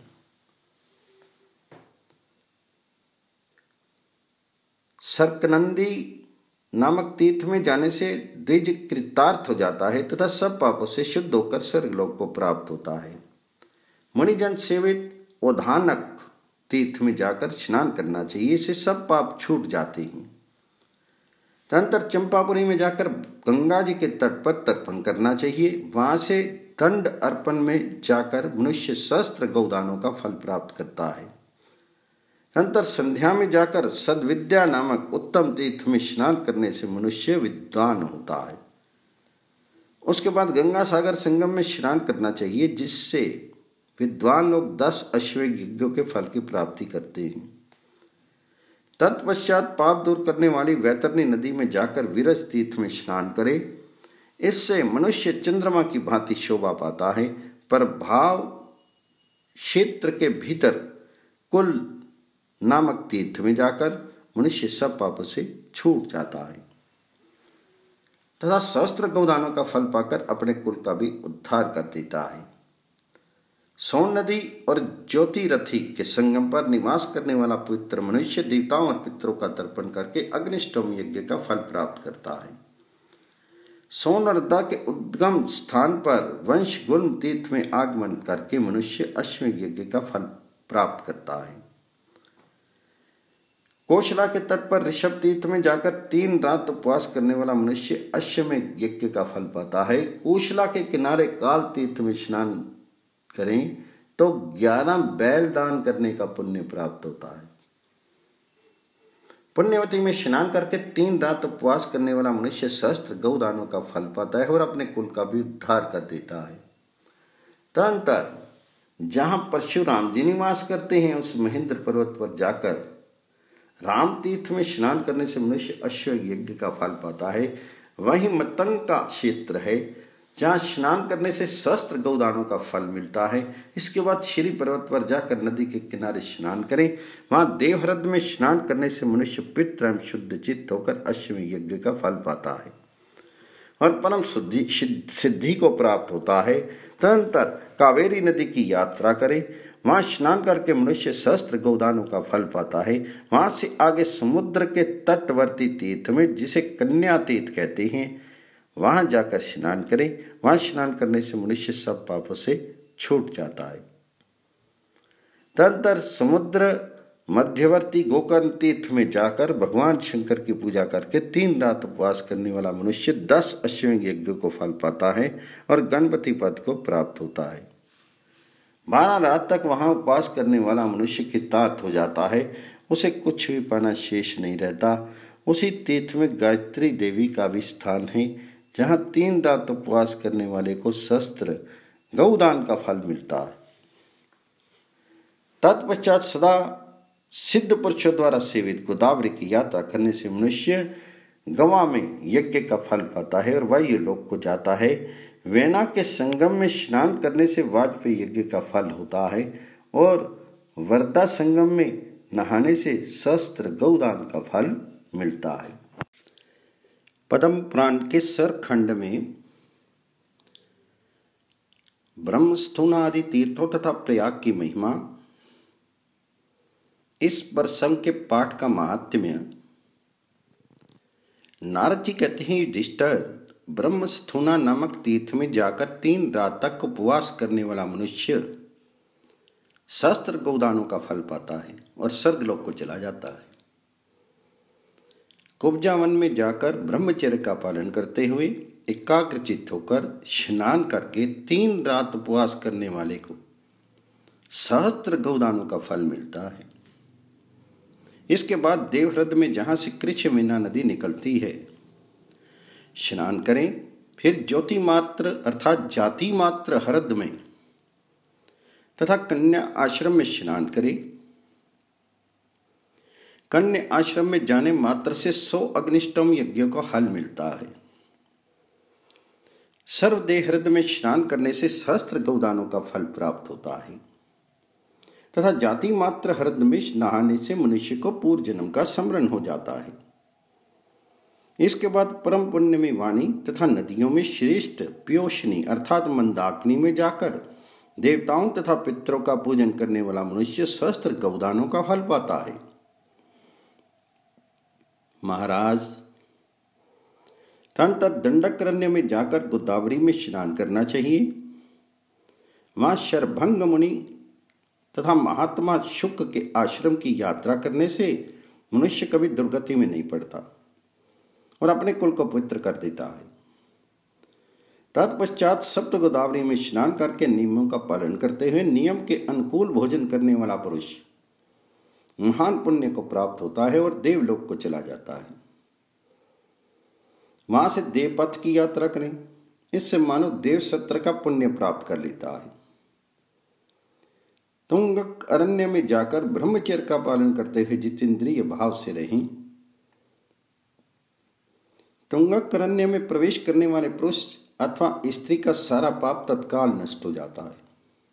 सर्कनंदी नामक तीर्थ में जाने से द्विज कृतार्थ हो जाता है तथा सब पापों से शुद्ध होकर स्वर्गलोक को प्राप्त होता है। मुनिजन सेवित ओधानक तीर्थ में जाकर स्नान करना चाहिए, इससे सब पाप छूट जाते हैं। तदनंतर चंपापुरी में जाकर गंगा जी के तट पर तर्पण करना चाहिए। वहां से दंड अर्पण में जाकर मनुष्य सहस्त्र गौदानों का फल प्राप्त करता है। तदनंतर संध्या में जाकर सद्विद्या नामक उत्तम तीर्थ में स्नान करने से मनुष्य विद्वान होता है। उसके बाद गंगा सागर संगम में स्नान करना चाहिए, जिससे विद्वान लोग दस अश्वमेध यज्ञों के फल की प्राप्ति करते हैं। तत्पश्चात पाप दूर करने वाली वैतरणी नदी में जाकर विरज तीर्थ में स्नान करे, इससे मनुष्य चंद्रमा की भांति शोभा पाता है। पर भाव क्षेत्र के भीतर कुल नामक तीर्थ में जाकर मनुष्य सब पापों से छूट जाता है तथा सहस्त्र गौदानों का फल पाकर अपने कुल का भी उद्धार कर देता है। सोन नदी और ज्योतिरथी के संगम पर निवास करने वाला पवित्र मनुष्य देवताओं और पितरों का तर्पण करके अग्निष्टोम यज्ञ का फल प्राप्त करता है। सोन और दा के उद्गम स्थान पर वंश गुण तीर्थ में आगमन करके मनुष्य अश्वमेध यज्ञ का फल प्राप्त करता है। कोशला के तट पर ऋषभ तीर्थ में जाकर तीन रात उपवास करने वाला मनुष्य अश्वमेध यज्ञ का फल पाता है। कोशला के किनारे काल तीर्थ में स्नान करें तो ग्यारह बैल दान करने का पुण्य प्राप्त होता है। पुण्यवती में स्नान करके तीन रात उपवास करने वाला मनुष्य सहस्त्र गौदानों का फल पाता है और अपने कुल का भी उद्धार कर देता है। तदनंतर जहां परशुराम जी निवास करते हैं उस महेंद्र पर्वत पर जाकर राम तीर्थ में स्नान करने से मनुष्य अश्व यज्ञ का फल पाता है। वहीं मतंग का क्षेत्र है जहाँ स्नान करने से सहस्त्र गौदानों का फल मिलता है। इसके बाद श्री पर्वत पर जाकर नदी के किनारे स्नान करें। वहाँ देवह्रद में स्नान करने से मनुष्य पितृ एवं शुद्ध चित्त होकर अश्वमेध यज्ञ का फल पाता है और परम शुद्धि सिद्धि को प्राप्त होता है। तदनंतर कावेरी नदी की यात्रा करें। वहाँ स्नान करके मनुष्य सहस्त्र गौदानों का फल पाता है। वहाँ से आगे समुद्र के तटवर्ती तीर्थ में जिसे कन्या तीर्थ कहते हैं वहां जाकर स्नान करें। वहां स्नान करने से मनुष्य सब पापों से छूट जाता है। तदनंतर समुद्र मध्यवर्ती गोकर्ण तीर्थ में जाकर भगवान शंकर की पूजा करके तीन रात उपवास करने वाला मनुष्य दस अश्वमेध यज्ञ को फल पाता है और गणपति पद को प्राप्त होता है। बारह रात तक वहां उपवास करने वाला मनुष्य कृतार्थ हो जाता है। उसे कुछ भी पाना शेष नहीं रहता। उसी तीर्थ में गायत्री देवी का भी स्थान है जहाँ तीन रात उपवास करने वाले को सहस्त्र गौदान का फल मिलता है। तत्पश्चात सदा सिद्ध पुरुषों द्वारा सेवित गोदावरी की यात्रा करने से मनुष्य गवा में यज्ञ का फल पाता है और वायु लोक को जाता है। वेना के संगम में स्नान करने से वाजपेयी यज्ञ का फल होता है और वर्धा संगम में नहाने से सहस्त्र गौदान का फल मिलता है। पद्म पुराण के सरखंड में ब्रह्मस्थूण आदि तीर्थों तथा प्रयाग की महिमा, इस प्रसंग के पाठ का महात्म्य। नारद जी कहते हैं, युधिष्ठिर, ब्रह्मस्थूना नामक तीर्थ में जाकर तीन रात तक उपवास करने वाला मनुष्य सहस्त्र गौदानों का फल पाता है और स्वर्गलोक को चला जाता है। कुब्जा वन में जाकर ब्रह्मचर्य का पालन करते हुए एकाग्रचित्त होकर स्नान करके तीन रात उपवास करने वाले को सहस्त्र गौदानों का फल मिलता है। इसके बाद देवह्रद में जहां से कृच्छमेना नदी निकलती है स्नान करें। फिर ज्योति मात्र अर्थात जाति मात्र हृद में तथा कन्या आश्रम में स्नान करें। कन्या आश्रम में जाने मात्र से सौ अग्निष्टोम यज्ञों का फल मिलता है। सर्वदेहृद में स्नान करने से सहस्त्र गौदानों का फल प्राप्त होता है तथा जाति मात्र हृद में नहाने से मनुष्य को पूर्व जन्म का स्मरण हो जाता है। इसके बाद परम पुण्य में वाणी तथा नदियों में श्रेष्ठ प्योषनी अर्थात मंदाकिनी में जाकर देवताओं तथा पितरों का पूजन करने वाला मनुष्य सहस्त्र गौदानों का फल पाता है। महाराज, तदनंतर दंडकारण्य में जाकर गोदावरी में स्नान करना चाहिए। वहां शरभंग मुनि तथा महात्मा शुक के आश्रम की यात्रा करने से मनुष्य कभी दुर्गति में नहीं पड़ता और अपने कुल को पवित्र कर देता है। तत्पश्चात सप्त गोदावरी में स्नान करके नियमों का पालन करते हुए नियम के अनुकूल भोजन करने वाला पुरुष महान पुण्य को प्राप्त होता है और देवलोक को चला जाता है। वहां से देवपथ की यात्रा करें। इससे मानव देव सत्र का पुण्य प्राप्त कर लेता है। तुंगक अरण्य में जाकर ब्रह्मचर्य का पालन करते हुए जितेंद्रिय भाव से रहें। तुंगक अरण्य में प्रवेश करने वाले पुरुष अथवा स्त्री का सारा पाप तत्काल नष्ट हो जाता है।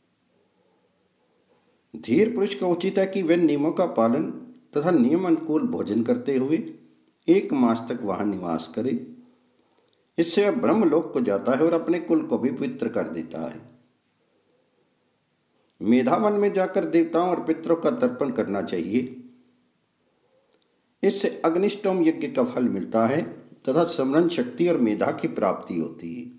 धीर पुरुष का उचित है कि वे नियमों का पालन तथा नियम अनुकूल भोजन करते हुए एक मास तक वहां निवास करे। इससे वह ब्रह्मलोक को जाता है और अपने कुल को भी पवित्र कर देता है। मेधावन में जाकर देवताओं और पितरों का तर्पण करना चाहिए। इससे अग्निष्टोम यज्ञ का फल मिलता है तथा स्मरण शक्ति और मेधा की प्राप्ति होती है।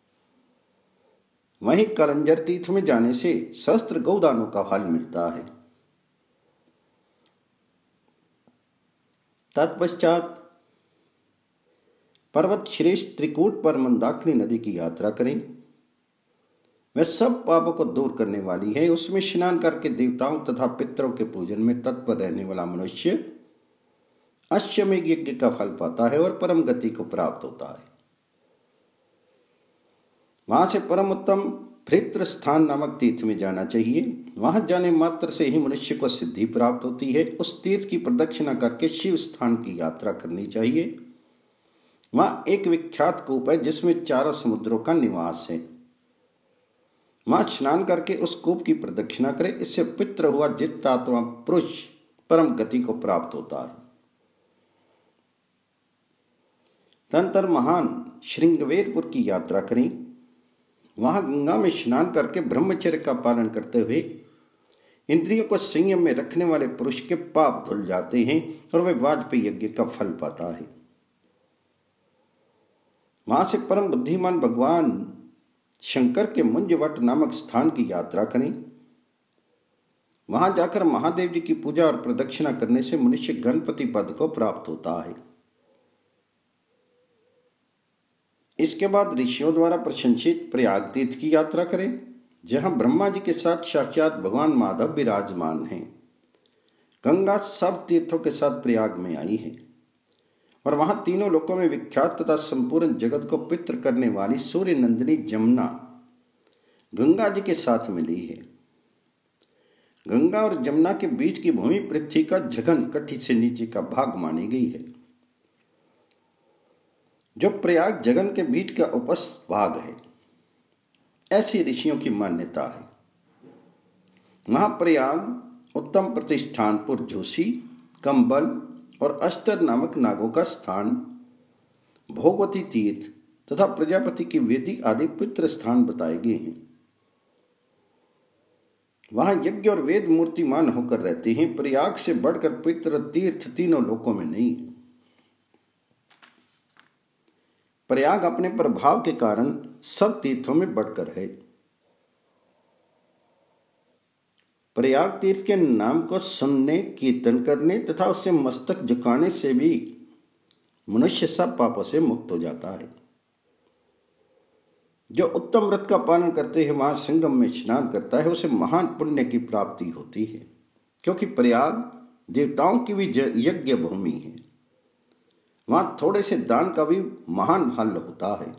वहीं कलंजर तीर्थ में जाने से सहस्त्र गौदानों का फल मिलता है। तत्पश्चात पर्वत श्रेष्ठ त्रिकूट पर मंदाकिनी नदी की यात्रा करें। वह सब पापों को दूर करने वाली है। उसमें स्नान करके देवताओं तथा पितरों के पूजन में तत्पर रहने वाला मनुष्य अश्वमेध यज्ञ का फल पाता है और परम गति को प्राप्त होता है। वहां से परम उत्तम भृत्र स्थान नामक तीर्थ में जाना चाहिए। वहां जाने मात्र से ही मनुष्य को सिद्धि प्राप्त होती है। उस तीर्थ की प्रदक्षिणा करके शिव स्थान की यात्रा करनी चाहिए। वहां एक विख्यात कूप है जिसमें चारों समुद्रों का निवास है। वहां स्नान करके उस कूप की प्रदक्षिणा करें। इससे पितृ हुआ जित्तात्मा पुरुष परम गति को प्राप्त होता है। तदनंतर महान श्रृंगवेरपुर की यात्रा करें। वहां गंगा में स्नान करके ब्रह्मचर्य का पालन करते हुए इंद्रियों को संयम में रखने वाले पुरुष के पाप धुल जाते हैं और वह वाजपेयी यज्ञ का फल पाता है। वहां से परम बुद्धिमान भगवान शंकर के मुंजवट नामक स्थान की यात्रा करें। वहां जाकर महादेव जी की पूजा और प्रदक्षिणा करने से मनुष्य गणपति पद को प्राप्त होता है। इसके बाद ऋषियों द्वारा प्रशंसित प्रयाग तीर्थ की यात्रा करें, जहां ब्रह्मा जी के साथ साक्षात भगवान माधव विराजमान हैं। गंगा सब तीर्थों के साथ प्रयाग में आई है और वहां तीनों लोकों में विख्यात तथा संपूर्ण जगत को पित्र करने वाली सूर्य नंदिनी जमुना गंगा जी के साथ मिली है। गंगा और जमुना के बीच की भूमि पृथ्वी का जघन कटी से नीचे का भाग मानी गई है। जो प्रयाग जगन के बीच का उपस्थ भाग है, ऐसी ऋषियों की मान्यता है। वहां प्रयाग उत्तम प्रतिष्ठान पुरजोशी, कंबल और अस्टर नामक नागों का स्थान, भोगवती तीर्थ तथा प्रजापति की वेदी आदि पितृ स्थान बताए गए हैं। वहां यज्ञ और वेद मूर्तिमान होकर रहते हैं। प्रयाग से बढ़कर पितृ तीर्थ तीनों लोकों में नहीं है। प्रयाग अपने प्रभाव के कारण सब तीर्थों में बढ़कर है। प्रयाग तीर्थ के नाम को सुनने, कीर्तन करने तथा उससे मस्तक झुकाने से भी मनुष्य सब पापों से मुक्त हो जाता है। जो उत्तम व्रत का पालन करते हुए वहां संगम में स्नान करता है, उसे महान पुण्य की प्राप्ति होती है, क्योंकि प्रयाग देवताओं की भी यज्ञ भूमि है। वहां थोड़े से दान का भी महान फल होता है।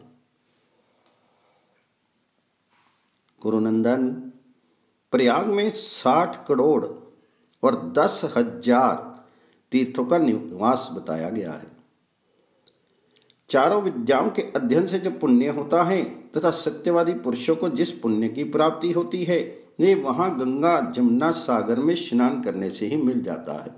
गुरुनंदन, प्रयाग में साठ करोड़ और दस हजार तीर्थों का निवास बताया गया है। चारों विद्याओं के अध्ययन से जो पुण्य होता है तथा सत्यवादी पुरुषों को जिस पुण्य की प्राप्ति होती है, ये वहां गंगा जमुना सागर में स्नान करने से ही मिल जाता है।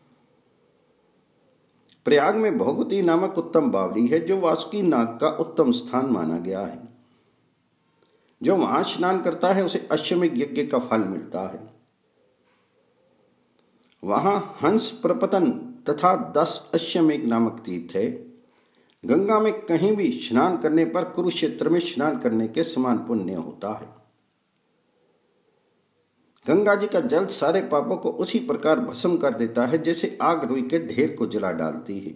प्रयाग में भोगवती नामक उत्तम बावली है, जो वासुकी नाग का उत्तम स्थान माना गया है। जो वहां स्नान करता है उसे अश्वमेध यज्ञ का फल मिलता है। वहां हंस प्रपतन तथा दस अश्वमेध नामक तीर्थ है। गंगा में कहीं भी स्नान करने पर कुरुक्षेत्र में स्नान करने के समान पुण्य होता है। गंगा जी का जल सारे पापों को उसी प्रकार भस्म कर देता है जैसे आग रुई के ढेर को जला डालती है।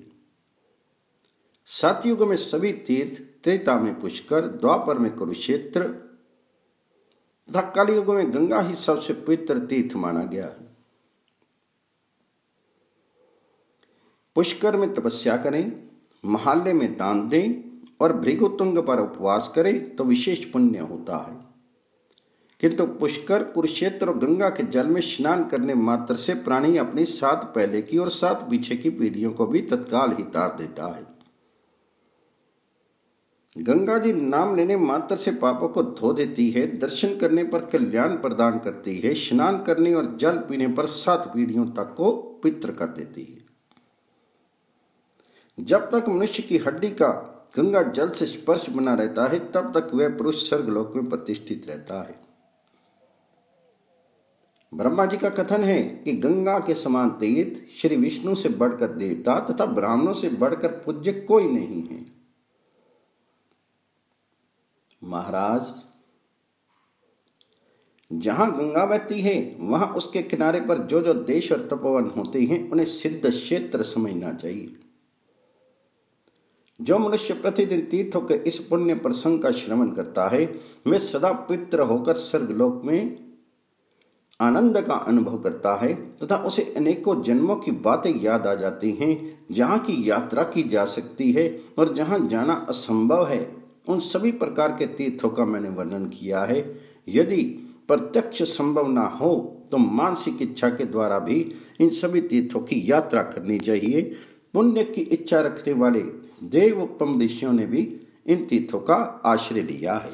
सतयुग में सभी तीर्थ, त्रेता में पुष्कर, द्वापर में कुरुक्षेत्र तथा कलयुग में गंगा ही सबसे पवित्र तीर्थ माना गया है। पुष्कर में तपस्या करें, महाल्य में दान दें और भृगुतुंग पर उपवास करें तो विशेष पुण्य होता है। किंतु पुष्कर, कुरुक्षेत्र और गंगा के जल में स्नान करने मात्र से प्राणी अपनी सात पहले की और सात पीछे की पीढ़ियों को भी तत्काल ही तार देता है। गंगा जी नाम लेने मात्र से पापों को धो देती है, दर्शन करने पर कल्याण प्रदान करती है, स्नान करने और जल पीने पर सात पीढ़ियों तक को पवित्र कर देती है। जब तक मनुष्य की हड्डी का गंगा जल से स्पर्श बना रहता है, तब तक वह पुरुष स्वर्गलोक में प्रतिष्ठित रहता है। ब्रह्मा जी का कथन है कि गंगा के समान तीर्थ, श्री विष्णु से बढ़कर देवता तथा ब्राह्मणों से बढ़कर पूज्य कोई नहीं है। महाराज, जहां गंगा बहती है वहां उसके किनारे पर जो जो देश और तपोवन होते हैं उन्हें सिद्ध क्षेत्र समझना चाहिए। जो मनुष्य प्रतिदिन तीर्थों के इस पुण्य प्रसंग का श्रवण करता है वे सदा पवित्र होकर स्वर्गलोक में आनंद का अनुभव करता है तथा उसे अनेकों जन्मों की बातें याद आ जाती हैं, जहाँ की यात्रा की जा सकती है और जहाँ जाना असंभव है। उन सभी प्रकार के तीर्थों का मैंने वर्णन किया है। यदि प्रत्यक्ष संभव ना हो तो मानसिक इच्छा के द्वारा भी इन सभी तीर्थों की यात्रा करनी चाहिए। पुण्य की इच्छा रखने वाले देवोत्तम ऋषियों ने भी इन तीर्थों का आश्रय लिया है।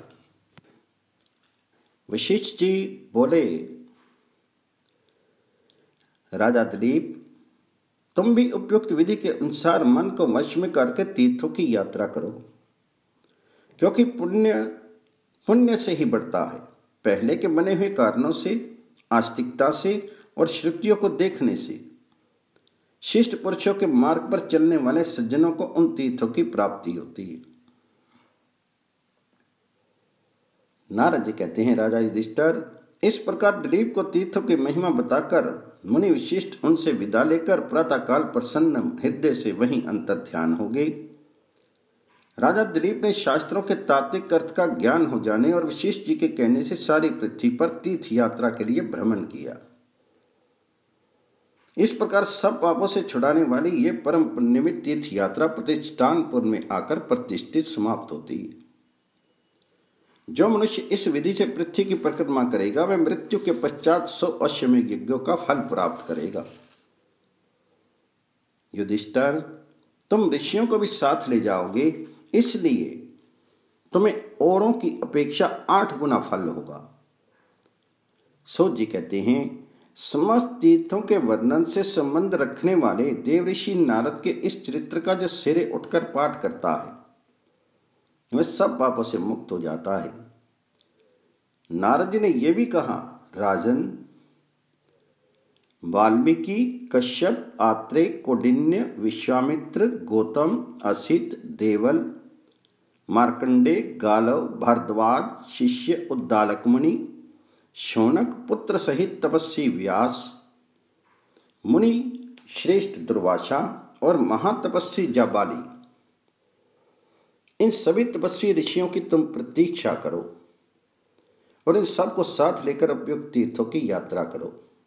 वशिष्ठ जी बोले, राजा दिलीप, तुम भी उपयुक्त विधि के अनुसार मन को वश में करके तीर्थों की यात्रा करो, क्योंकि पुण्य पुण्य से ही बढ़ता है। पहले के बने हुए कारणों से, आस्तिकता से और श्रुतियों को देखने से शिष्ट पुरुषों के मार्ग पर चलने वाले सज्जनों को उन तीर्थों की प्राप्ति होती है। नारद जी कहते हैं, राजा युधिष्ठिर, इस प्रकार दिलीप को तीर्थों की महिमा बताकर मुनि विशिष्ट उनसे विदा लेकर प्रातःकाल प्रसन्न हृदय से वहीं अंतर ध्यान हो गए। राजा दिलीप ने शास्त्रों के तात्विक अर्थ का ज्ञान हो जाने और वशिष्ठ जी के कहने से सारी पृथ्वी पर तीर्थ यात्रा के लिए भ्रमण किया। इस प्रकार सब पापों से छुड़ाने वाली ये परम पुण्यमित तीर्थ यात्रा प्रतिष्ठानपुर में आकर प्रतिष्ठित समाप्त होती है। जो मनुष्य इस विधि से पृथ्वी की परिक्रमा करेगा वह मृत्यु के पश्चात सौ अश्वमेध यज्ञों का फल प्राप्त करेगा। युधिष्ठिर, तुम ऋषियों को भी साथ ले जाओगे, इसलिए तुम्हें औरों की अपेक्षा आठ गुना फल होगा। सूत जी कहते हैं, समस्त तीर्थों के वर्णन से संबंध रखने वाले देवऋषि नारद के इस चरित्र का जो सिरे उठकर पाठ करता है वह सब पापों से मुक्त हो जाता है। नारद जी ने यह भी कहा, राजन, वाल्मीकि, कश्यप, आत्रेय, कौंडिन्य, विश्वामित्र, गौतम, असित, देवल, मार्कंडे, गालव, भारद्वाज, शिष्य उद्दालक मुनि, शौनक पुत्र सहित तपस्वी व्यास मुनि, श्रेष्ठ दुर्वासा और महातपस्वी जाबाली, इन सभी तपस्वी ऋषियों की तुम प्रतीक्षा करो और इन सबको साथ लेकर उपयुक्त तीर्थों की यात्रा करो।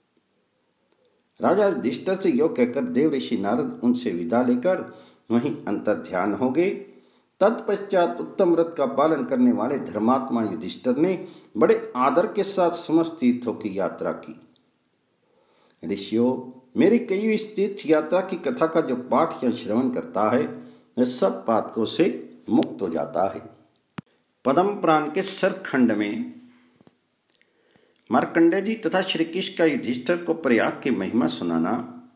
राजा युधिष्ठिर से यो कहकर देव ऋषि नारद उनसे विदा लेकर वहीं अंतर ध्यान हो गए। तत्पश्चात उत्तम व्रत का पालन करने वाले धर्मात्मा युधिष्ठिर ने बड़े आदर के साथ समस्त तीर्थों की यात्रा की। ऋषियों, मेरी कही हुई इस तीर्थ यात्रा की कथा का जो पाठ या श्रवण करता है वह सब पातकों से मुक्त हो जाता है। पद्म पुराण के सरखंड में मार्कंडेय जी तथा श्री कृष्ण का युधिष्ठिर को प्रयाग की महिमा सुनाना।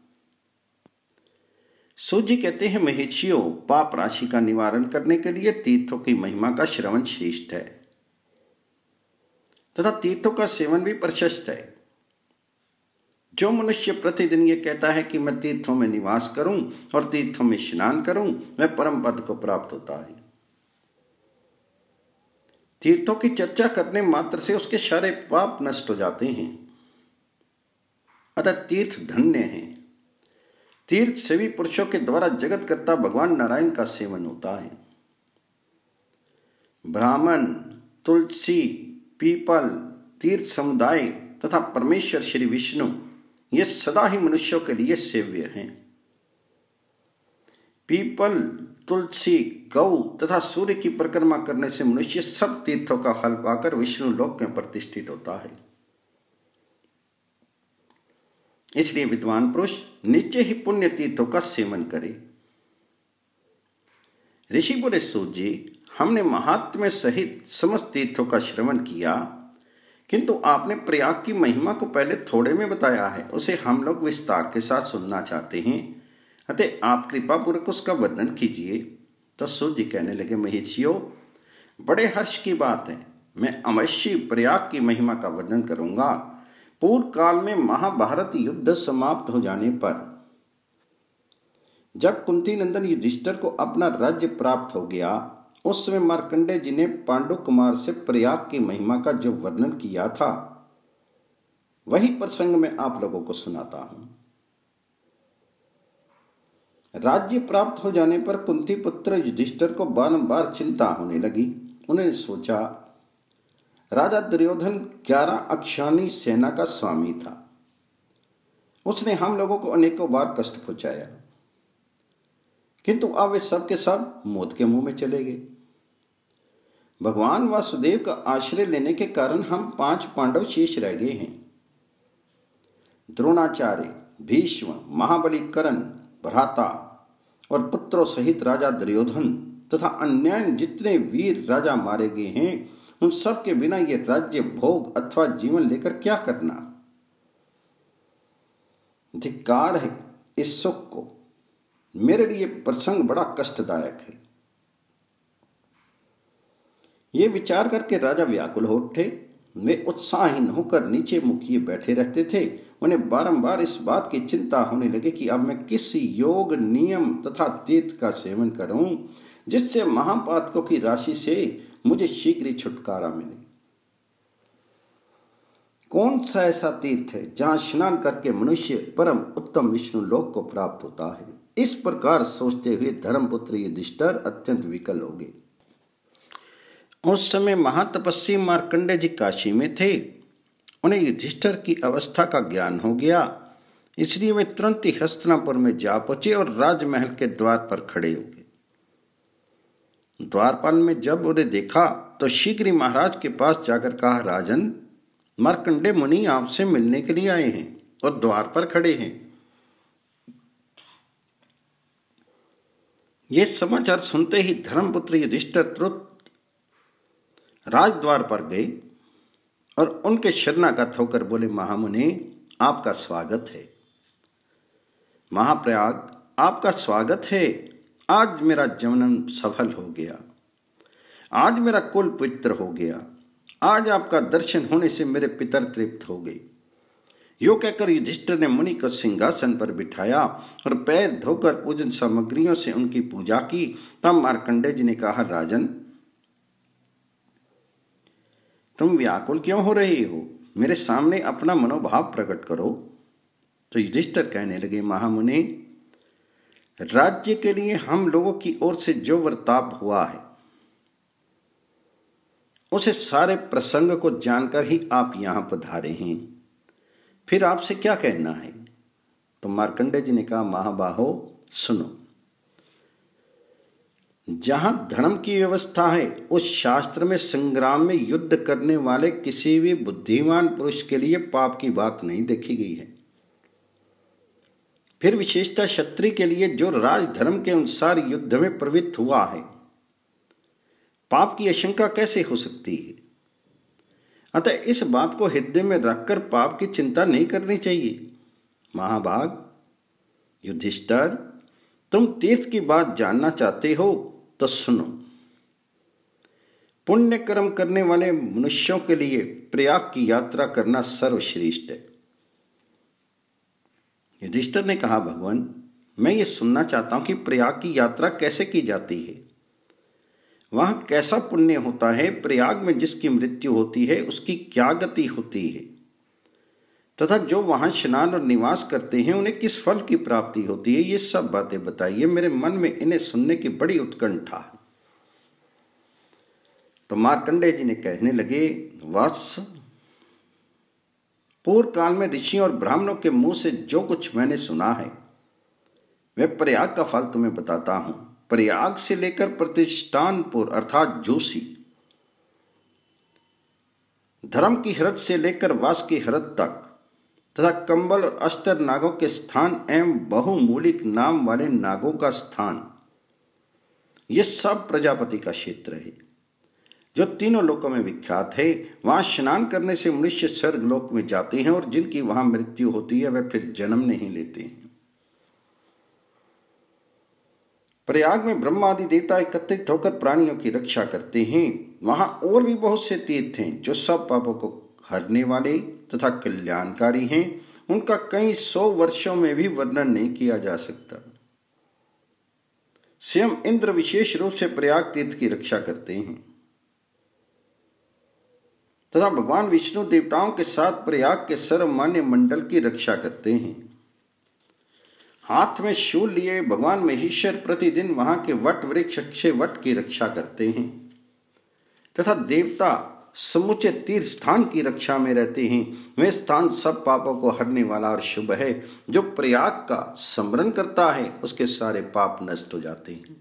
सूत जी कहते हैं, महेशियों, पाप राशि का निवारण करने के लिए तीर्थों की महिमा का श्रवण श्रेष्ठ है तथा तीर्थों का सेवन भी प्रशस्त है। जो मनुष्य प्रतिदिन ये कहता है कि मैं तीर्थों में निवास करूं और तीर्थों में स्नान करूं वह परम पद को प्राप्त होता है। तीर्थों की चर्चा करने मात्र से उसके सारे पाप नष्ट हो जाते हैं। अतः तीर्थ धन्य हैं। तीर्थ सेवी पुरुषों के द्वारा जगत कर्ता भगवान नारायण का सेवन होता है। ब्राह्मण, तुलसी, पीपल, तीर्थ समुदाय तथा परमेश्वर श्री विष्णु ये सदा ही मनुष्यों के लिए सेव्य हैं। पीपल, तुलसी, गौ तथा सूर्य की परिक्रमा करने से मनुष्य सब तीर्थों का फल पाकर विष्णु लोक में प्रतिष्ठित होता है। इसलिए विद्वान पुरुष निश्चय ही पुण्य तीर्थों का सेवन करे। ऋषि बोले, सूत जी, हमने महात्म्य सहित समस्त तीर्थों का श्रवण किया, किंतु आपने प्रयाग की महिमा को पहले थोड़े में बताया है, उसे हम लोग विस्तार के साथ सुनना चाहते हैं, अतः आप कृपा पूर्वक उसका वर्णन कीजिए। तो सूत जी कहने लगे, महेशियों, बड़े हर्ष की बात है, मैं अवश्य प्रयाग की महिमा का वर्णन करूंगा। पूर्व काल में महाभारत युद्ध समाप्त हो जाने पर जब कुंती नंदन युधिष्ठिर को अपना राज्य प्राप्त हो गया, उस समय मार्कंडेय जी ने पांडु कुमार से प्रयाग की महिमा का जो वर्णन किया था वही प्रसंग मैं आप लोगों को सुनाता हूं। राज्य प्राप्त हो जाने पर कुंती पुत्र युधिष्ठिर को बारंबार चिंता होने लगी। उन्होंने सोचा, राजा दुर्योधन ग्यारह अक्षौणी सेना का स्वामी था। उसने हम लोगों को अनेकों बार कष्ट पहुंचाया, किंतु अब वे सब के सब मौत के मुंह में चले गए। भगवान वासुदेव का आश्रय लेने के कारण हम पांच पांडव शेष रह गए हैं। द्रोणाचार्य, भीष्म, महाबली कर्ण, भ्राता और पुत्रों सहित राजा दुर्योधन तथा अन्य जितने वीर राजा मारे गए हैं, उन सब के बिना ये राज्य भोग अथवा जीवन लेकर क्या करना। धिक्कार है इस सुख को। मेरे लिए प्रसंग बड़ा कष्टदायक है। ये विचार करके राजा व्याकुल हो उठे। वे उत्साहहीन होकर नीचे मुखिए बैठे रहते थे। उन्हें बारंबार इस बात की चिंता होने लगी कि अब मैं किस योग, नियम तथा तीर्थ का सेवन करूं जिससे महापातकों की राशि से मुझे शीघ्र ही छुटकारा मिले। कौन सा ऐसा तीर्थ है जहां स्नान करके मनुष्य परम उत्तम विष्णु लोक को प्राप्त होता है। इस प्रकार सोचते हुए धर्मपुत्र युधिष्ठिर अत्यंत विकल हो गए। उस समय महातपस्वी मार्कंडेय जी काशी में थे। उन्हें युधिष्ठिर की अवस्था का ज्ञान हो गया, इसलिए वे तुरंत ही हस्तिनापुर में जा पहुंचे और राजमहल के द्वार पर खड़े हो गए। द्वारपाल में जब उन्हें देखा तो शीघ्र ही महाराज के पास जाकर कहा, राजन, मार्कंडेय मुनि आपसे मिलने के लिए आए हैं और द्वार पर खड़े हैं। ये समाचार सुनते ही धर्मपुत्र युधिष्ठिर तुरंत राजद्वार पर गए और उनके शरणागत होकर बोले, महामुनि, आपका स्वागत है। महाप्रयाग, आपका स्वागत है। आज मेरा जन्म सफल हो गया। आज मेरा कुल पवित्र हो गया। आज आपका दर्शन होने से मेरे पितर तृप्त हो गए। यो कहकर युधिष्ठिर ने मुनि को सिंहासन पर बिठाया और पैर धोकर पूजन सामग्रियों से उनकी पूजा की। तब मार्कंडेय जी ने कहा, राजन, तुम व्याकुल क्यों हो रहे हो? मेरे सामने अपना मनोभाव प्रकट करो। तो युधिष्ठिर कहने लगे, महामुनि, राज्य के लिए हम लोगों की ओर से जो वर्ताप हुआ है उसे सारे प्रसंग को जानकर ही आप यहां पधारे हैं। फिर आपसे क्या कहना है? तो मार्कंडेय जी ने कहा, महाबाहो, सुनो। जहां धर्म की व्यवस्था है उस शास्त्र में संग्राम में युद्ध करने वाले किसी भी बुद्धिमान पुरुष के लिए पाप की बात नहीं देखी गई है। फिर विशेषतः क्षत्रिय के लिए जो राजधर्म के अनुसार युद्ध में प्रवृत्त हुआ है, पाप की आशंका कैसे हो सकती है? अतः इस बात को हृदय में रखकर पाप की चिंता नहीं करनी चाहिए। महाभाग युधिष्ठिर, तुम तीर्थ की बात जानना चाहते हो तो सुनो। पुण्य कर्म करने वाले मनुष्यों के लिए प्रयाग की यात्रा करना सर्वश्रेष्ठ है। युधिष्ठिर ने कहा, भगवान, मैं ये सुनना चाहता हूं कि प्रयाग की यात्रा कैसे की जाती है। वहां कैसा पुण्य होता है? प्रयाग में जिसकी मृत्यु होती है उसकी क्या गति होती है? तथा जो वहां स्नान और निवास करते हैं उन्हें किस फल की प्राप्ति होती है? ये सब बातें बताइए। मेरे मन में इन्हें सुनने की बड़ी उत्कंठा है। तो मार्कंडेय जी ने कहने लगे, वत्स, पूर्व काल में ऋषियों और ब्राह्मणों के मुंह से जो कुछ मैंने सुना है वह प्रयाग का फल तुम्हें बताता हूं। प्रयाग से लेकर प्रतिष्ठानपुर अर्थात जोशी, धर्म की हरत से लेकर वास की हरत तक तथा कंबल और अस्तर नागों के स्थान एवं बहुमूलिक नाम वाले नागों का स्थान, ये सब प्रजापति का क्षेत्र है जो तीनों लोकों में विख्यात है। वहां स्नान करने से मनुष्य स्वर्गलोक में जाते हैं और जिनकी वहां मृत्यु होती है वे फिर जन्म नहीं लेते हैं। प्रयाग में ब्रह्मा आदि देवता एकत्रित होकर प्राणियों की रक्षा करते हैं। वहां और भी बहुत से तीर्थ हैं जो सब पापों को हरने वाले तथा कल्याणकारी हैं। उनका कई सौ वर्षों में भी वर्णन नहीं किया जा सकता। स्वयं इंद्र विशेष रूप से प्रयाग तीर्थ की रक्षा करते हैं। तथा भगवान विष्णु देवताओं के साथ प्रयाग के सर्वमान्य मंडल की रक्षा करते हैं। हाथ में शूल लिए भगवान महेश्वर प्रतिदिन वहां के वट वृक्ष अक्षय वट की रक्षा करते हैं तथा देवता समुचे तीर्थ स्थान की रक्षा में रहते हैं। वे स्थान सब पापों को हरने वाला और शुभ है। जो प्रयाग का स्मरण करता है उसके सारे पाप नष्ट हो जाते हैं।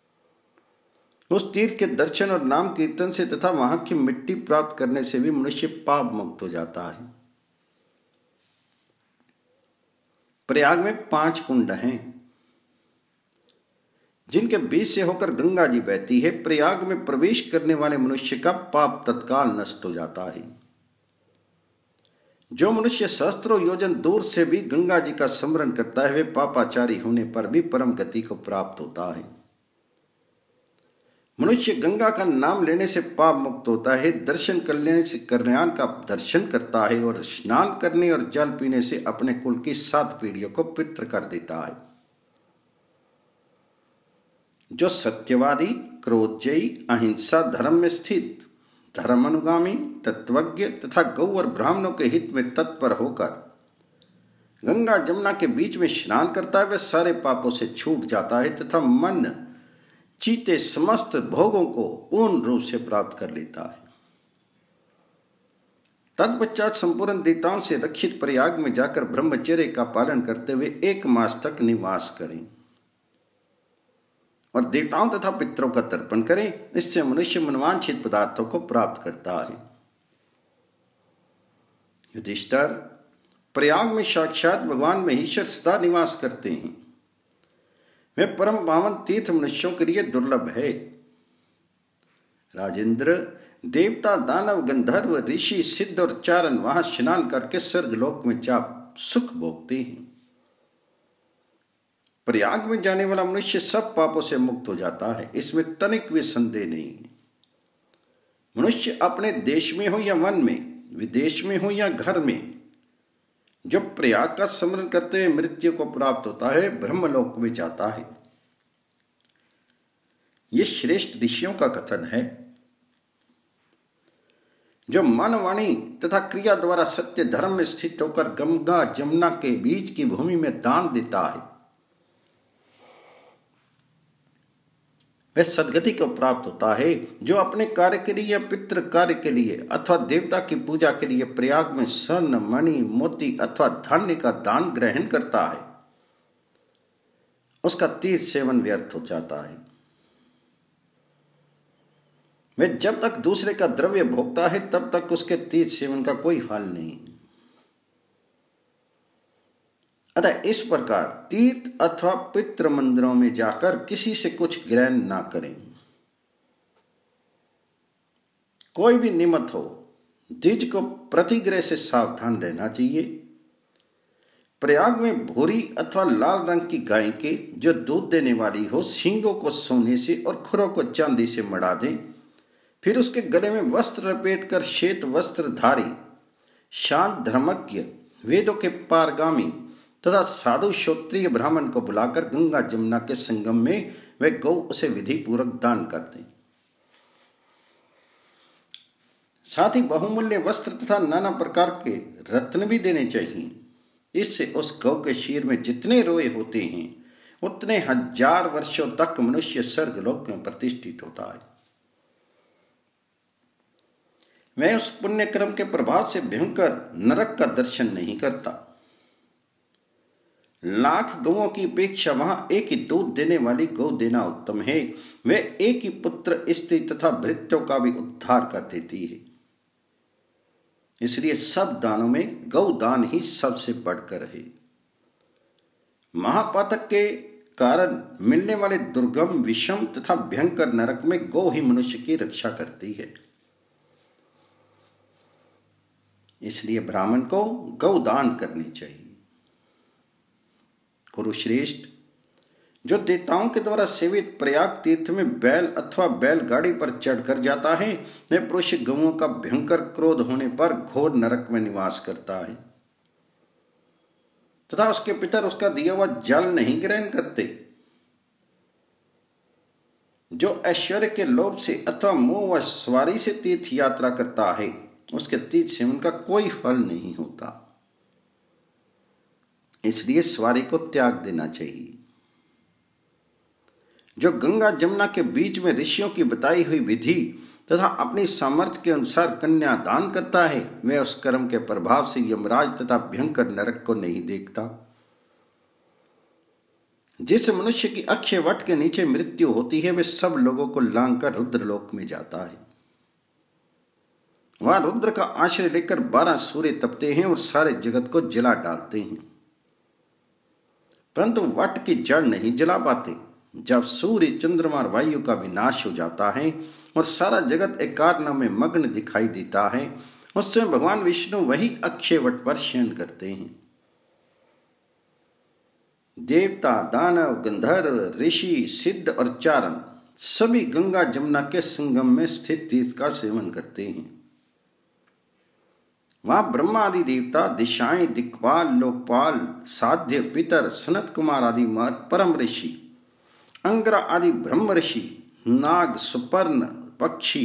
उस तीर्थ के दर्शन और नाम कीर्तन से तथा वहां की मिट्टी प्राप्त करने से भी मनुष्य पाप मुक्त हो जाता है। प्रयाग में पांच कुंड हैं जिनके बीच से होकर गंगा जी बहती है। प्रयाग में प्रवेश करने वाले मनुष्य का पाप तत्काल नष्ट हो जाता है। जो मनुष्य सहस्त्रों योजन दूर से भी गंगा जी का स्मरण करता है वे पापाचारी होने पर भी परम गति को प्राप्त होता है। मनुष्य गंगा का नाम लेने से पाप मुक्त होता है, दर्शन करने से कल्याण का दर्शन करता है और स्नान करने और जल पीने से अपने कुल की सात पीढ़ियों को पवित्र कर देता है। जो सत्यवादी, क्रोधजयी, अहिंसा धर्म में स्थित, धर्म अनुगामी, तत्वज्ञ तथा गौ और ब्राह्मणों के हित में तत्पर होकर गंगा जमुना के बीच में स्नान करता है वह सारे पापों से छूट जाता है तथा मन चीते समस्त भोगों को पूर्ण रूप से प्राप्त कर लेता है। तत्पश्चात संपूर्ण देवताओं से रक्षित प्रयाग में जाकर ब्रह्मचर्य का पालन करते हुए एक मास तक निवास करें और देवताओं तथा पितरों का तर्पण करें। इससे मनुष्य मनवांछित पदार्थों को प्राप्त करता है। युधिष्ठिर, प्रयाग में साक्षात भगवान महेश्वर सदा निवास करते हैं। वे परम पावन तीर्थ मनुष्यों के लिए दुर्लभ है। राजेंद्र, देवता, दानव, गंधर्व, ऋषि, सिद्ध और चारण वहां स्नान करके स्वर्गलोक में जा सुख भोगते हैं। प्रयाग में जाने वाला मनुष्य सब पापों से मुक्त हो जाता है, इसमें तनिक भी संदेह नहीं है। मनुष्य अपने देश में हो या वन में, विदेश में हो या घर में, जो प्रयाग का स्मरण करते हुए मृत्यु को प्राप्त होता है ब्रह्मलोक में जाता है। ये श्रेष्ठ ऋषियों का कथन है। जो मन, वाणी तथा क्रिया द्वारा सत्य धर्म में स्थित होकर गंगा जमुना के बीच की भूमि में दान देता है वह सदगति को प्राप्त होता है। जो अपने कार्य के लिए या पितृ कार्य के लिए अथवा देवता की पूजा के लिए प्रयाग में स्वर्ण, मणि, मोती अथवा धान्य का दान ग्रहण करता है उसका तीर्थ सेवन व्यर्थ हो जाता है। वह जब तक दूसरे का द्रव्य भोगता है तब तक उसके तीर्थ सेवन का कोई फल नहीं। अतः इस प्रकार तीर्थ अथवा पितृ मंदिरों में जाकर किसी से कुछ ग्रहण ना करें। कोई भी निमित्त हो, द्विज को प्रतिग्रह से सावधान रहना चाहिए। प्रयाग में भूरी अथवा लाल रंग की गाय के जो दूध देने वाली हो सींगों को सोने से और खुरों को चांदी से मढ़ा दें, फिर उसके गले में वस्त्र लपेट कर श्वेत वस्त्रधारी शांत धर्मज्ञ वेदों के पारगामी तथा साधु श्रोत्रिय ब्राह्मण को बुलाकर गंगा जमुना के संगम में वे गौ उसे विधि पूर्वक दान कर दें। साथ ही बहुमूल्य वस्त्र तथा नाना प्रकार के रत्न भी देने चाहिए। इससे उस गौ के शीर में जितने रोए होते हैं उतने हजार वर्षों तक मनुष्य स्वर्गलोक में प्रतिष्ठित होता है। वह उस पुण्य कर्म के प्रभाव से भयंकर नरक का दर्शन नहीं करता। लाख गौओं की अपेक्षा वहां एक ही दूध देने वाली गौ देना उत्तम है। वह एक ही पुत्र, स्त्री तथा भृत्यों का भी उद्धार कर देती है। इसलिए सब दानों में गौ दान ही सबसे बढ़कर है। महापातक के कारण मिलने वाले दुर्गम, विषम तथा भयंकर नरक में गौ ही मनुष्य की रक्षा करती है। इसलिए ब्राह्मण को गौ दान करनी चाहिए। कुरुश्रेष्ठ, जो देवताओं के द्वारा सेवित प्रयाग तीर्थ में बैल अथवा बैलगाड़ी पर चढ़कर जाता है वह पुरुष गौओं का भयंकर क्रोध होने पर घोर नरक में निवास करता है तथा उसके पितर उसका दिया हुआ जल नहीं ग्रहण करते। जो ऐश्वर्य के लोभ से अथवा मोह व सवारी से तीर्थ यात्रा करता है उसके तीर्थ सेवन का कोई फल नहीं होता। इसलिए सवारी को त्याग देना चाहिए। जो गंगा जमुना के बीच में ऋषियों की बताई हुई विधि तथा अपनी सामर्थ्य के अनुसार कन्या दान करता है, वह उस कर्म के प्रभाव से यमराज तथा भयंकर नरक को नहीं देखता। जिस मनुष्य की अक्षय वट के नीचे मृत्यु होती है, वह सब लोगों को लांग कर रुद्रलोक में जाता है। वहां रुद्र का आश्रय लेकर बारह सूर्य तपते हैं और सारे जगत को जला डालते हैं, परंतु वट की जड़ नहीं जला पाते। जब सूर्य, चंद्रमा और वायु का विनाश हो जाता है और सारा जगत एकारण में मग्न दिखाई देता है, उस समय भगवान विष्णु वही अक्षय वट पर शयन करते हैं। देवता, दानव, गंधर्व, ऋषि, सिद्ध और चारण सभी गंगा जमुना के संगम में स्थित तीर्थ का सेवन करते हैं। वहां ब्रह्मा आदि देवता, दिशाएं, दिक्पाल, लोकपाल, साध्य, पितर, सनत कुमार आदि परम ऋषि, अंग्रा आदि ब्रह्म ऋषि, नाग, सुपर्ण, पक्षी,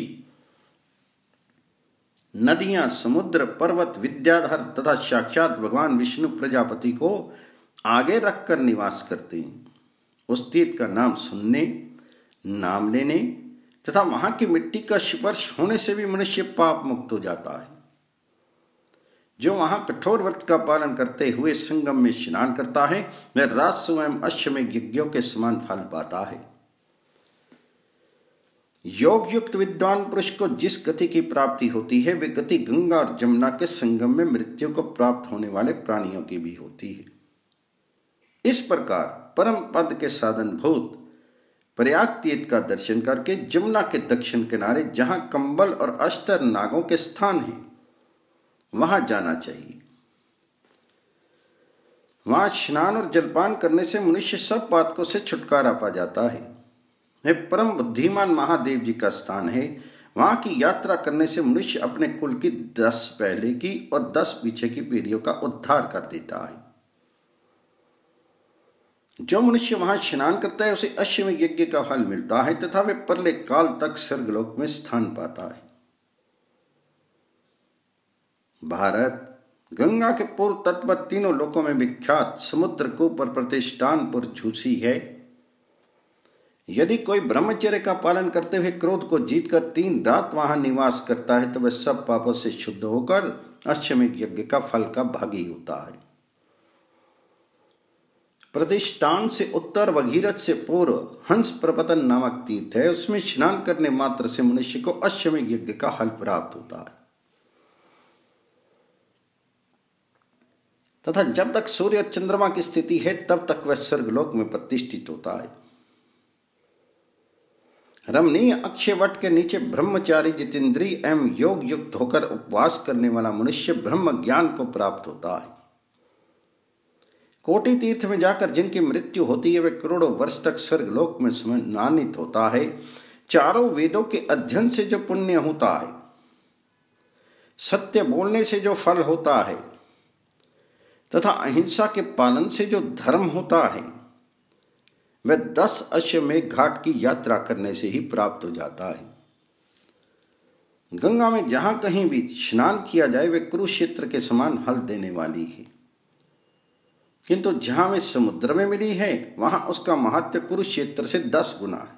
नदियां, समुद्र, पर्वत, विद्याधर तथा साक्षात भगवान विष्णु प्रजापति को आगे रखकर निवास करते हैं। उस तीर्थ का नाम सुनने, नाम लेने तथा वहां की मिट्टी का स्पर्श होने से भी मनुष्य पाप मुक्त हो जाता है। जो वहां कठोर व्रत का पालन करते हुए संगम में स्नान करता है, वह राजस्व एवं अश्वमेध यज्ञों के समान फल पाता है। योग युक्त विद्वान पुरुष को जिस गति की प्राप्ति होती है, वे गति गंगा और जमुना के संगम में मृत्यु को प्राप्त होने वाले प्राणियों की भी होती है। इस प्रकार परम पद के साधन भूत प्रयाग तीर्थ का दर्शन करके जमुना के दक्षिण किनारे, जहां कंबल और अस्तर नागों के स्थान हैं, वहां जाना चाहिए। वहां स्नान और जलपान करने से मनुष्य सब पातकों से छुटकारा पा जाता है। यह परम बुद्धिमान महादेव जी का स्थान है। वहां की यात्रा करने से मनुष्य अपने कुल की दस पहले की और दस पीछे की पीढ़ियों का उद्धार कर देता है। जो मनुष्य वहां स्नान करता है, उसे अश्वमेध यज्ञ का फल मिलता है तथा वे परले काल तक स्वर्गलोक में स्थान पाता है। भारत गंगा के पूर्व तट पर तीनों लोकों में विख्यात समुद्रकूप और प्रतिष्ठानपुर झूसी है। यदि कोई ब्रह्मचर्य का पालन करते हुए क्रोध को जीतकर तीन रात वहां निवास करता है, तो वह सब पापों से शुद्ध होकर अश्वमेध यज्ञ का फल का भागी होता है। प्रतिष्ठान से उत्तर भगीरथ से पूर्व हंस प्रपतन नामक तीर्थ है। उसमें स्नान करने मात्र से मनुष्य को अश्वमेध यज्ञ का फल प्राप्त होता है तथा जब तक सूर्य और चंद्रमा की स्थिति है, तब तक वह स्वर्गलोक में प्रतिष्ठित होता है। रमणीय अक्षय वट के नीचे ब्रह्मचारी, जितेंद्रिय एवं योग युक्त होकर उपवास करने वाला मनुष्य ब्रह्म ज्ञान को प्राप्त होता है। कोटि तीर्थ में जाकर जिनकी मृत्यु होती है, वे करोड़ों वर्ष तक स्वर्गलोक में सम्मानित होता है। चारों वेदों के अध्ययन से जो पुण्य होता है, सत्य बोलने से जो फल होता है तथा अहिंसा के पालन से जो धर्म होता है, वह दस अश्वमेध घाट की यात्रा करने से ही प्राप्त हो जाता है। गंगा में जहां कहीं भी स्नान किया जाए, वे कुरुक्षेत्र के समान फल देने वाली है, किंतु जहां वे समुद्र में मिली है, वहां उसका महत्व कुरुक्षेत्र से दस गुना है।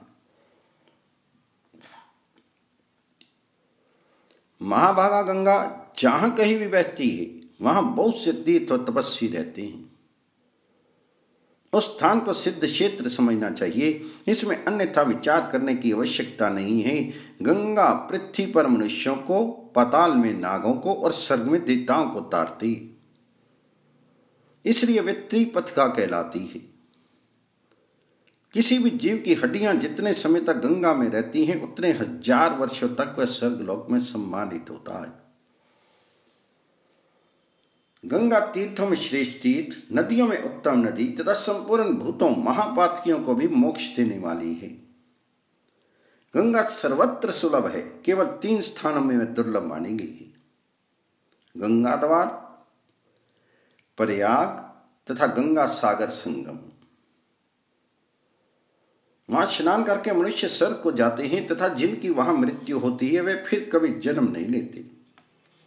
महाभागा गंगा जहां कहीं भी बहती है, वहां बहुत से तीर्थ और तपस्वी रहते हैं। उस स्थान को सिद्ध क्षेत्र समझना चाहिए। इसमें अन्यथा विचार करने की आवश्यकता नहीं है। गंगा पृथ्वी पर मनुष्यों को, पाताल में नागों को और स्वर्ग में देवताओं को तारती, इसलिए वे त्रिपथगा कहलाती है। किसी भी जीव की हड्डियां जितने समय तक गंगा में रहती हैं, उतने हजार वर्षों तक वह स्वर्गलोक में सम्मानित होता है। गंगा तीर्थों में श्रेष्ठ तीर्थ, नदियों में उत्तम नदी तथा संपूर्ण भूतों महापातकियों को भी मोक्ष देने वाली है। गंगा सर्वत्र सुलभ है, केवल तीन स्थानों में वह दुर्लभ मानी गई है: गंगा द्वार, प्रयाग तथा गंगा सागर संगम। वहां स्नान करके मनुष्य स्वर्ग को जाते हैं तथा जिनकी वहां मृत्यु होती है, वे फिर कभी जन्म नहीं लेते।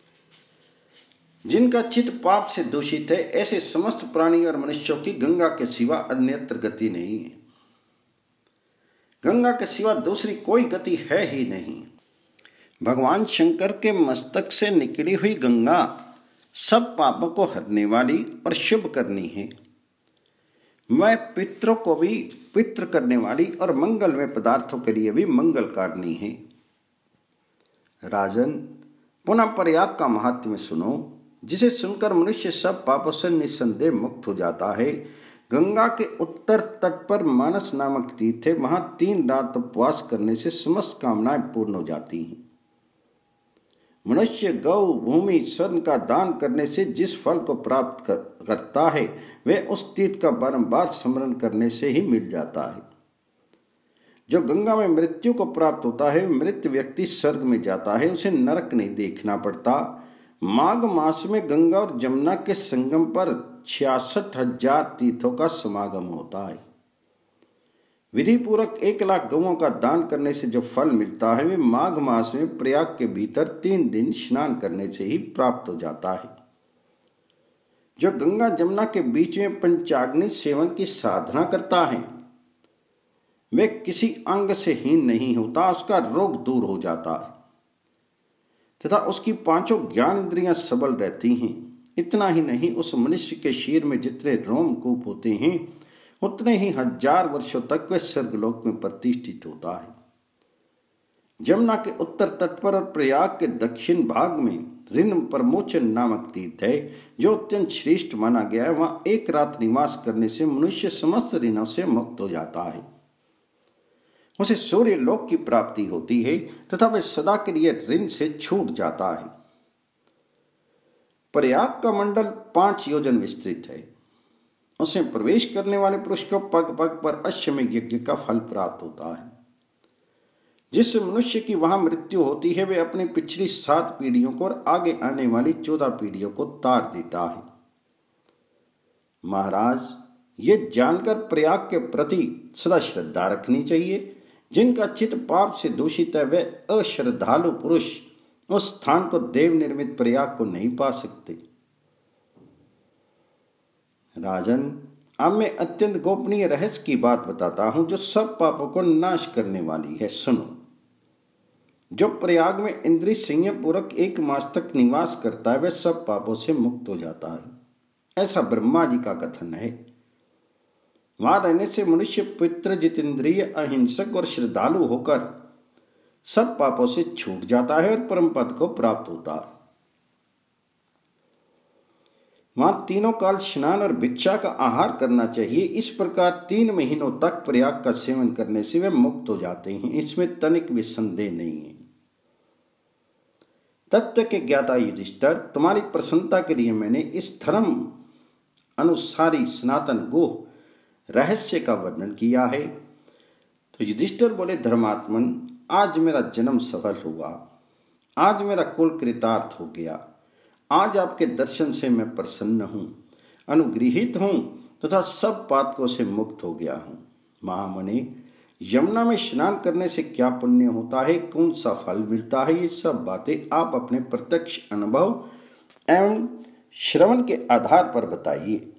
जिनका चित्त पाप से दूषित है, ऐसे समस्त प्राणी और मनुष्यों की गंगा के सिवा अन्यत्र गति नहीं है। गंगा के सिवा दूसरी कोई गति है ही नहीं। भगवान शंकर के मस्तक से निकली हुई गंगा सब पापों को हरने वाली और शुभ करनी है। वह पितरों को भी पित्र करने वाली और मंगलमय पदार्थों के लिए भी मंगल कारणी है। राजन, पुनः प्रयाग का महात्म्य सुनो, जिसे सुनकर मनुष्य सब पापों से निस्संदेह मुक्त हो जाता है। गंगा के उत्तर तट पर मानस नामक तीर्थ है। वहां तीन रात उपवास करने से समस्त कामनाएं पूर्ण हो जाती हैं। मनुष्य गौ, भूमि, स्वर्ण का दान करने से जिस फल को प्राप्त कर, करता है वह उस तीर्थ का बारंबार स्मरण करने से ही मिल जाता है। जो गंगा में मृत्यु को प्राप्त होता है, मृत व्यक्ति स्वर्ग में जाता है, उसे नरक नहीं देखना पड़ता। माघ मास में गंगा और जमुना के संगम पर छियासठ हजार तीर्थों का समागम होता है। विधि पूर्वक एक लाख गौओं का दान करने से जो फल मिलता है वे माघ मास में प्रयाग के भीतर तीन दिन स्नान करने से ही प्राप्त हो जाता है। जो गंगा जमुना के बीच में पंचाग्नि सेवन की साधना करता है वे किसी अंग से हीन नहीं होता, उसका रोग दूर हो जाता है तथा उसकी पांचों ज्ञान इंद्रियां सबल रहती हैं। इतना ही नहीं, उस मनुष्य के शरीर में जितने रोमकूप होते हैं उतने ही हजार वर्षों तक वह स्वर्गलोक में प्रतिष्ठित होता है। जमुना के उत्तर तट पर और प्रयाग के दक्षिण भाग में ऋण प्रमोचन नामक तीर्थ है, जो अत्यंत श्रेष्ठ माना गया है। वहां एक रात निवास करने से मनुष्य समस्त ऋणों से मुक्त हो जाता है। उसे सूर्य लोक की प्राप्ति होती है तथा वह सदा के लिए ऋण से छूट जाता है। प्रयाग का मंडल पांच योजन विस्तृत है। उसमें प्रवेश करने वाले पुरुष को पग पग पर अश्वमेध यज्ञ का फल प्राप्त होता है। जिस मनुष्य की वहां मृत्यु होती है वे अपनी पिछली सात पीढ़ियों को और आगे आने वाली चौदह पीढ़ियों को तार देता है। महाराज, ये जानकर प्रयाग के प्रति सदा श्रद्धा रखनी चाहिए। जिनका चित्त पाप से दूषित है वे अश्रद्धालु पुरुष उस स्थान को देव निर्मित प्रयाग को नहीं पा सकते। राजन, अब मैं अत्यंत गोपनीय रहस्य की बात बताता हूं जो सब पापों को नाश करने वाली है। सुनो। जो प्रयाग में इंद्रिय संयम पूर्वक एक मास तक निवास करता है वह सब पापों से मुक्त हो जाता है, ऐसा ब्रह्मा जी का कथन है। वहां रहने से मनुष्य पितृ, जितेंद्रिय, अहिंसक और श्रद्धालु होकर सब पापों से छूट जाता है और परम पद को प्राप्त होता है। वहां तीनों काल स्नान और भिक्षा का आहार करना चाहिए। इस प्रकार तीन महीनों तक प्रयाग का सेवन करने से वे मुक्त हो जाते हैं, इसमें तनिक भी संदेह नहीं है। तत्व के ज्ञाता युधिष्ठिर, तुम्हारी प्रसन्नता के लिए मैंने इस धर्म अनुसारी सनातन गुह रहस्य का वर्णन किया है। तो युधिष्ठिर बोले, धर्मात्मन, आज मेरा जन्म सफल हुआ, आज मेरा कुल कृतार्थ हो गया, आज आपके दर्शन से मैं प्रसन्न हूं, अनुगृहित हूं तथा सब पातकों से मुक्त हो गया हूं। महामुनि, यमुना में स्नान करने से क्या पुण्य होता है, कौन सा फल मिलता है, ये सब बातें आप अपने प्रत्यक्ष अनुभव एवं श्रवण के आधार पर बताइए।